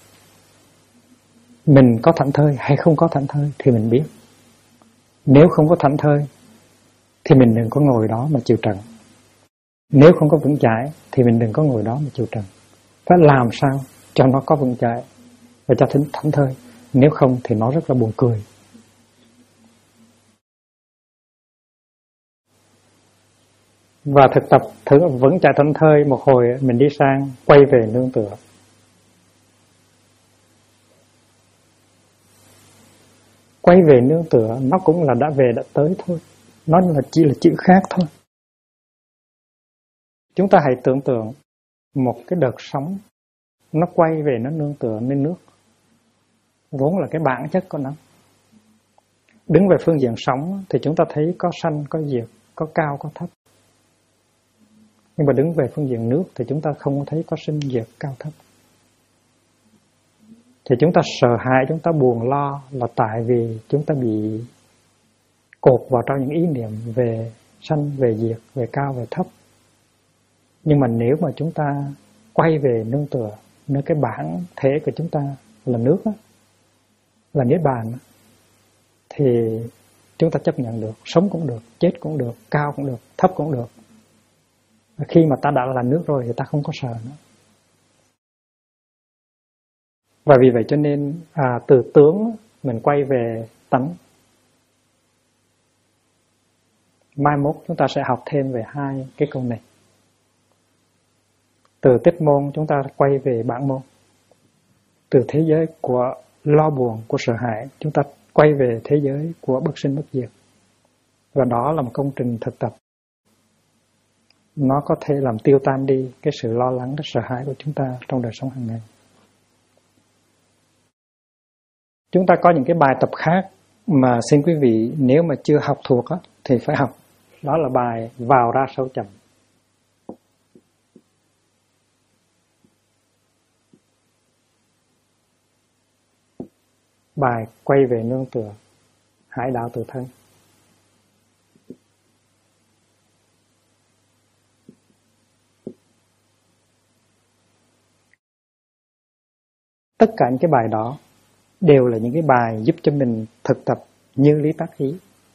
Mình có thảnh thơi hay không có thảnh thơi thì mình biết. Nếu không có thảnh thơi thì mình đừng có ngồi đó mà chịu trận. Nếu không có vững chãi thì mình đừng có ngồi đó mà chịu trận. Phải làm sao cho nó có vững chãi và cho thảnh thơi. Nếu không thì nó rất là buồn cười. Và thực tập vững chãi thảnh thơi một hồi mình đi sang quay về nương tựa. Quay về nương tựa nó cũng là đã về đã tới thôi. Nó là chỉ là chữ khác thôi. Chúng ta hãy tưởng tượng một cái đợt sóng nó quay về nó nương tựa lên nước. Vốn là cái bản chất của nó. Đứng về phương diện sóng thì chúng ta thấy có sanh, có diệt, có cao, có thấp. Nhưng mà đứng về phương diện nước thì chúng ta không thấy có sinh diệt, cao thấp. Thì chúng ta sợ hãi, chúng ta buồn lo là tại vì chúng ta bị cột vào trong những ý niệm về sanh, về diệt, về cao, về thấp. Nhưng mà nếu mà chúng ta quay về nương tựa, nơi cái bản thể của chúng ta là nước đó, là niết bàn, thì chúng ta chấp nhận được, sống cũng được, chết cũng được, cao cũng được, thấp cũng được. Và khi mà ta đã là nước rồi thì ta không có sợ nữa. Và vì vậy cho nên từ tướng mình quay về tánh. Mai mốt chúng ta sẽ học thêm về hai cái câu này. Từ tích môn chúng ta quay về bản môn. Từ thế giới của lo buồn, của sợ hãi, chúng ta quay về thế giới của bất sinh bất diệt. Và đó là một công trình thực tập. Nó có thể làm tiêu tan đi cái sự lo lắng, cái sợ hãi của chúng ta trong đời sống hàng ngày. Chúng ta có những cái bài tập khác mà xin quý vị nếu mà chưa học thuộc á, thì phải học. Đó là bài vào ra sâu chậm. Bài quay về nương tựa, hải đạo tự thân. Tất cả những cái bài đó đều là những cái bài giúp cho mình thực tập như lý tác ý.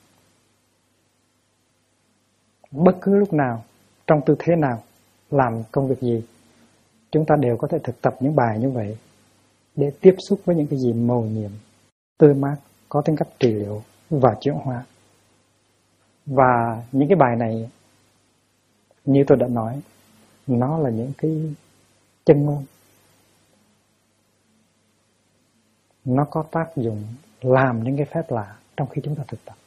Bất cứ lúc nào, trong tư thế nào, làm công việc gì, chúng ta đều có thể thực tập những bài như vậy để tiếp xúc với những cái gì mầu nhiệm, tươi mát, có tính cách trị liệu và chuyển hóa. Và những cái bài này, như tôi đã nói, nó là những cái chân ngôn. Nó có tác dụng làm những cái phép lạ trong khi chúng ta thực tập.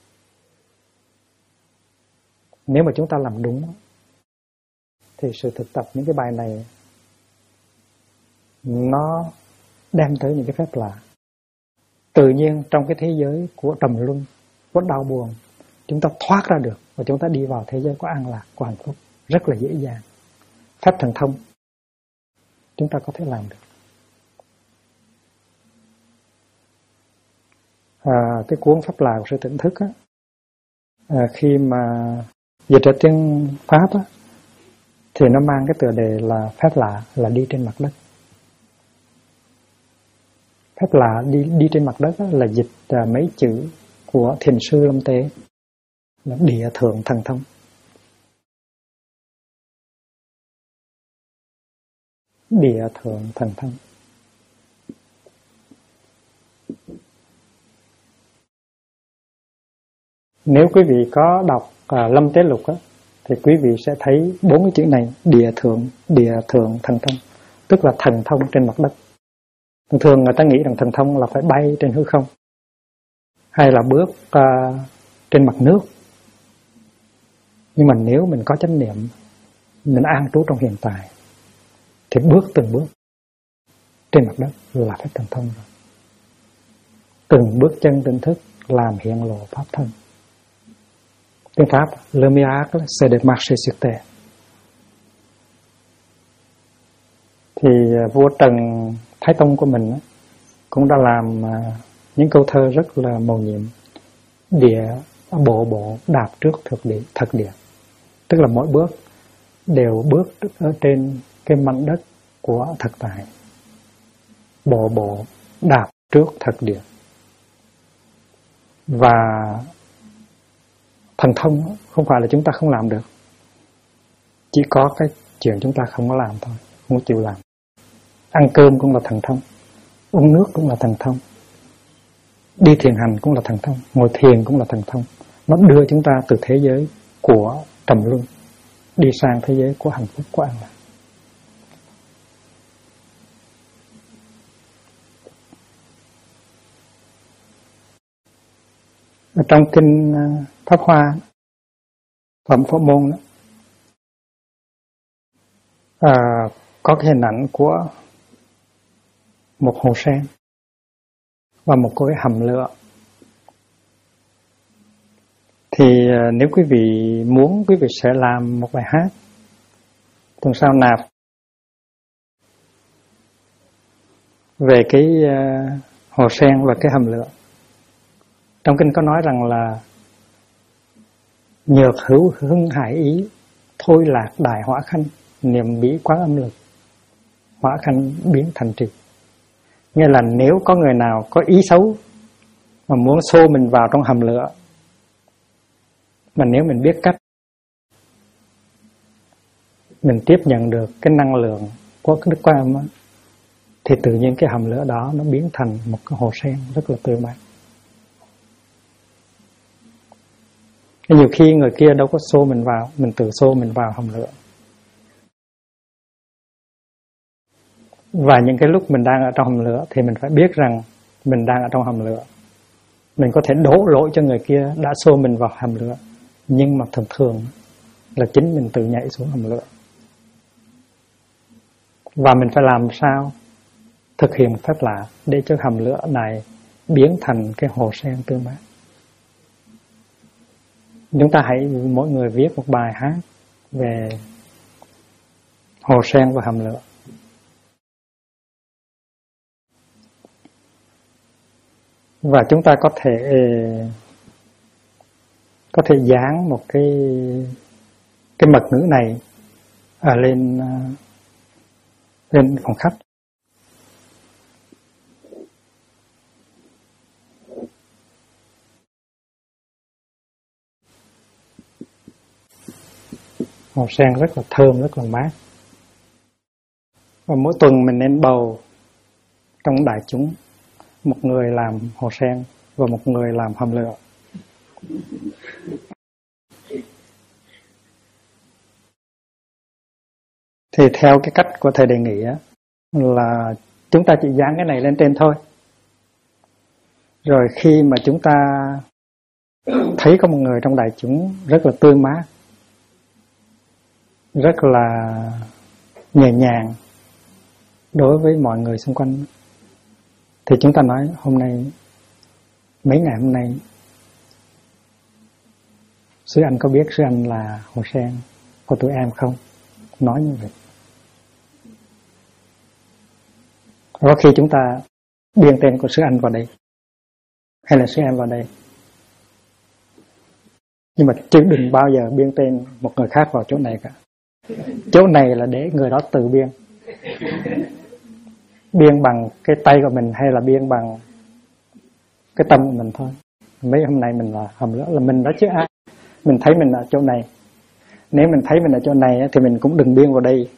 Nếu mà chúng ta làm đúng thì sự thực tập những cái bài này nó đem tới những cái phép lạ. Tự nhiên trong cái thế giới của trầm luân, của đau buồn, chúng ta thoát ra được và chúng ta đi vào thế giới của an lạc, của hạnh phúc rất là dễ dàng. Phép thần thông chúng ta có thể làm được. Cái cuốn Pháp Lạ của Sư Tỉnh Thức á, khi mà dịch ra tiếng Pháp á, thì nó mang cái tựa đề là phép lạ là đi trên mặt đất. Phép lạ đi trên mặt đất á, là dịch mấy chữ của Thiền sư Lâm Tế là địa thượng thần thông. Địa thượng thần thông. Nếu quý vị có đọc Lâm Tế Lục á, thì quý vị sẽ thấy 4 cái chữ này, địa thượng thần thông, tức là thần thông trên mặt đất. Thường người ta nghĩ rằng thần thông là phải bay trên hư không, hay là bước trên mặt nước. Nhưng mà nếu mình có chánh niệm, mình an trú trong hiện tại, thì bước từng bước trên mặt đất là phép thần thông rồi. Từng bước chân tỉnh thức làm hiện lộ pháp thân. Tiếng Pháp, le miracle c'est de marcher sur terre. Thì vua Trần Thái Tông của mình cũng đã làm những câu thơ rất là mầu nhiệm. Địa bộ đạp trước thực địa. Tức là mỗi bước đều bước ở trên cái mảnh đất của thực tại. Bộ đạp trước thực địa. Và thần thông không phải là chúng ta không làm được, chỉ có cái chuyện chúng ta không có làm thôi, không có chịu làm. Ăn cơm cũng là thần thông, uống nước cũng là thần thông, đi thiền hành cũng là thần thông, ngồi thiền cũng là thần thông. Nó đưa chúng ta từ thế giới của trầm luân đi sang thế giới của hạnh phúc, của an lạc. Ở trong kinh Pháp Hoa, phẩm Phổ Môn đó, có cái hình ảnh của một hồ sen và một cái hầm lửa. Thì nếu quý vị muốn, quý vị sẽ làm một bài hát tuần sau nạp về cái hồ sen và cái hầm lửa. Trong kinh có nói rằng là nhược hữu hưng hải ý, thôi lạc đại hỏa khanh, niệm bỉ quán âm lực, hỏa khanh biến thành trì. Nghĩa là nếu có người nào có ý xấu mà muốn xô mình vào trong hầm lửa, mà nếu mình biết cách, mình tiếp nhận được cái năng lượng của cái Đức Quan Âm, thì tự nhiên cái hầm lửa đó nó biến thành một cái hồ sen rất là tươi mát. Nhiều khi người kia đâu có xô mình vào, mình tự xô mình vào hầm lửa. Và những cái lúc mình đang ở trong hầm lửa thì mình phải biết rằng mình đang ở trong hầm lửa. Mình có thể đổ lỗi cho người kia đã xô mình vào hầm lửa, nhưng mà thường thường là chính mình tự nhảy xuống hầm lửa. Và mình phải làm sao thực hiện một phép lạ để cho hầm lửa này biến thành cái hồ sen tươi mát. Chúng ta hãy mỗi người viết một bài hát về hồ sen và hầm lửa. Và chúng ta có thể dán một cái mật ngữ này lên phòng khách. Hồ sen rất là thơm, rất là mát. Và mỗi tuần mình nên bầu trong đại chúng một người làm hồ sen và một người làm hầm lửa. Thì theo cái cách của thầy đề nghị á, là chúng ta chỉ dán cái này lên trên thôi. Rồi khi mà chúng ta thấy có một người trong đại chúng rất là tươi mát, rất là nhẹ nhàng đối với mọi người xung quanh, thì chúng ta nói hôm nay, mấy ngày hôm nay, sư anh có biết sư anh là hồ sen của tụi em không? Nói như vậy. Có khi chúng ta biên tên của sư anh vào đây, hay là sư em vào đây. Nhưng mà chứ đừng bao giờ biên tên một người khác vào chỗ này cả. Chỗ này là để người đó tự biên. Biên bằng cái tay của mình hay là biên bằng cái tâm của mình thôi. Mấy hôm nay mình là hầm lửa là mình đó chứ ai. Mình thấy mình ở chỗ này. Nếu mình thấy mình ở chỗ này thì mình cũng đừng biên vào đây.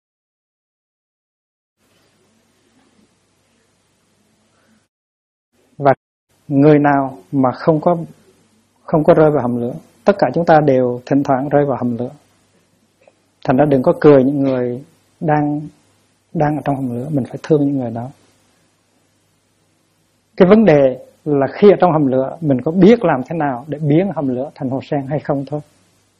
Và người nào mà không có rơi vào hầm lửa, tất cả chúng ta đều thỉnh thoảng rơi vào hầm lửa. Thành ra đừng có cười những người đang ở trong hầm lửa, mình phải thương những người đó. Cái vấn đề là khi ở trong hầm lửa, mình có biết làm thế nào để biến hầm lửa thành hồ sen hay không thôi.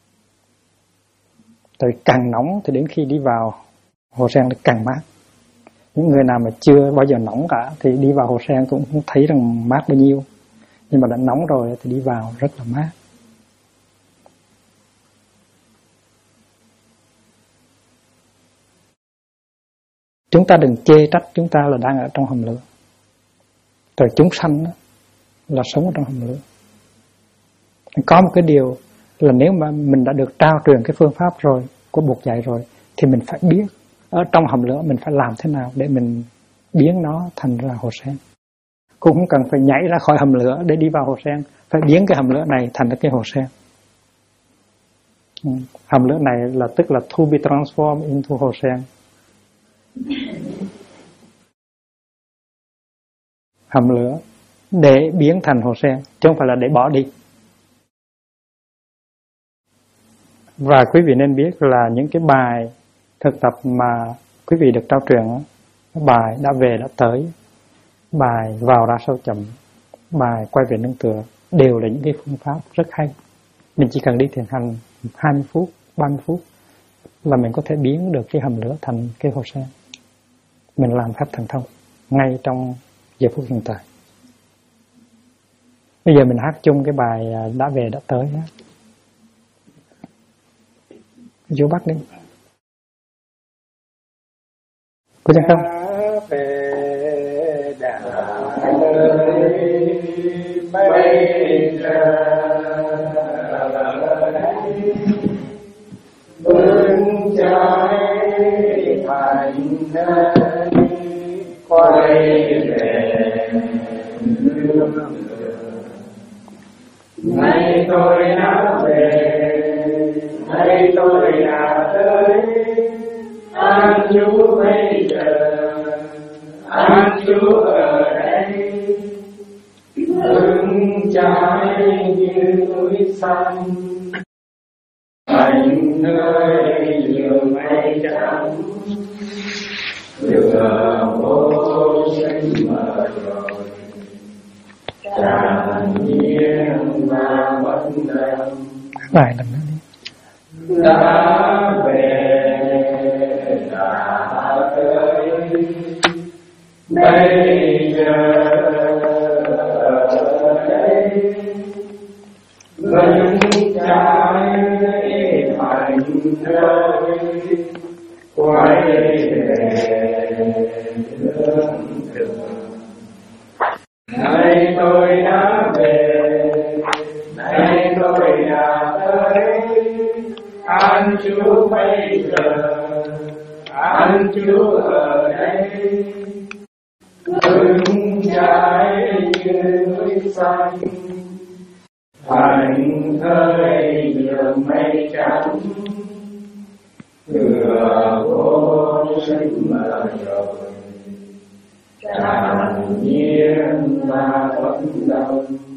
Tại càng nóng thì đến khi đi vào hồ sen thì càng mát. Những người nào mà chưa bao giờ nóng cả thì đi vào hồ sen cũng không thấy rằng mát bao nhiêu. Nhưng mà đã nóng rồi thì đi vào rất là mát. Chúng ta đừng chê trách chúng ta là đang ở trong hầm lửa. Tại chúng sanh đó, là sống ở trong hầm lửa. Có một cái điều là nếu mà mình đã được trao truyền cái phương pháp rồi, của Bụt dạy rồi, thì mình phải biết ở trong hầm lửa mình phải làm thế nào để mình biến nó thành ra hồ sen. Cũng không cần phải nhảy ra khỏi hầm lửa để đi vào hồ sen, phải biến cái hầm lửa này thành cái hồ sen. Hầm lửa này là tức là to be transformed into hồ sen. Hầm lửa để biến thành hồ sen, chứ không phải là để bỏ đi. Và quý vị nên biết là những cái bài thực tập mà quý vị được trao truyền, bài đã về đã tới, bài vào ra sâu chậm, bài quay về nương tựa, đều là những cái phương pháp rất hay. Mình chỉ cần đi thiền hành 20 phút, 30 phút là mình có thể biến được cái hầm lửa thành cái hồ sen. Mình làm phép thần thông ngay trong giờ phút hiện tại. Bây giờ mình hát chung cái bài đã về đã tới nhé. Chú bắt đi. Có chắc không? Đã về đã tới bây giờ bừng cháy thành nơi quay về nay tôi đã về, nay tôi đã tới, an trú bây giờ, an trú ở đây, bừng cháy như núi xanh. Anh ơi vừa mây trắng, vừa vô sinh mờ rồi, tràn nhiên và bất đồng. Bài lần nữa đi. Đã về đã tới, bây giờ đây vẫn trái thành ơi, quay về hướng đường. Nay tôi đã về, nay tôi đã tới, an trú bây giờ, an trú ở đây, vững trái như núi xanh. Thành ơi đường mây trắng, vừa vô sinh mờ rồi, tràn nhiên và bất đồng.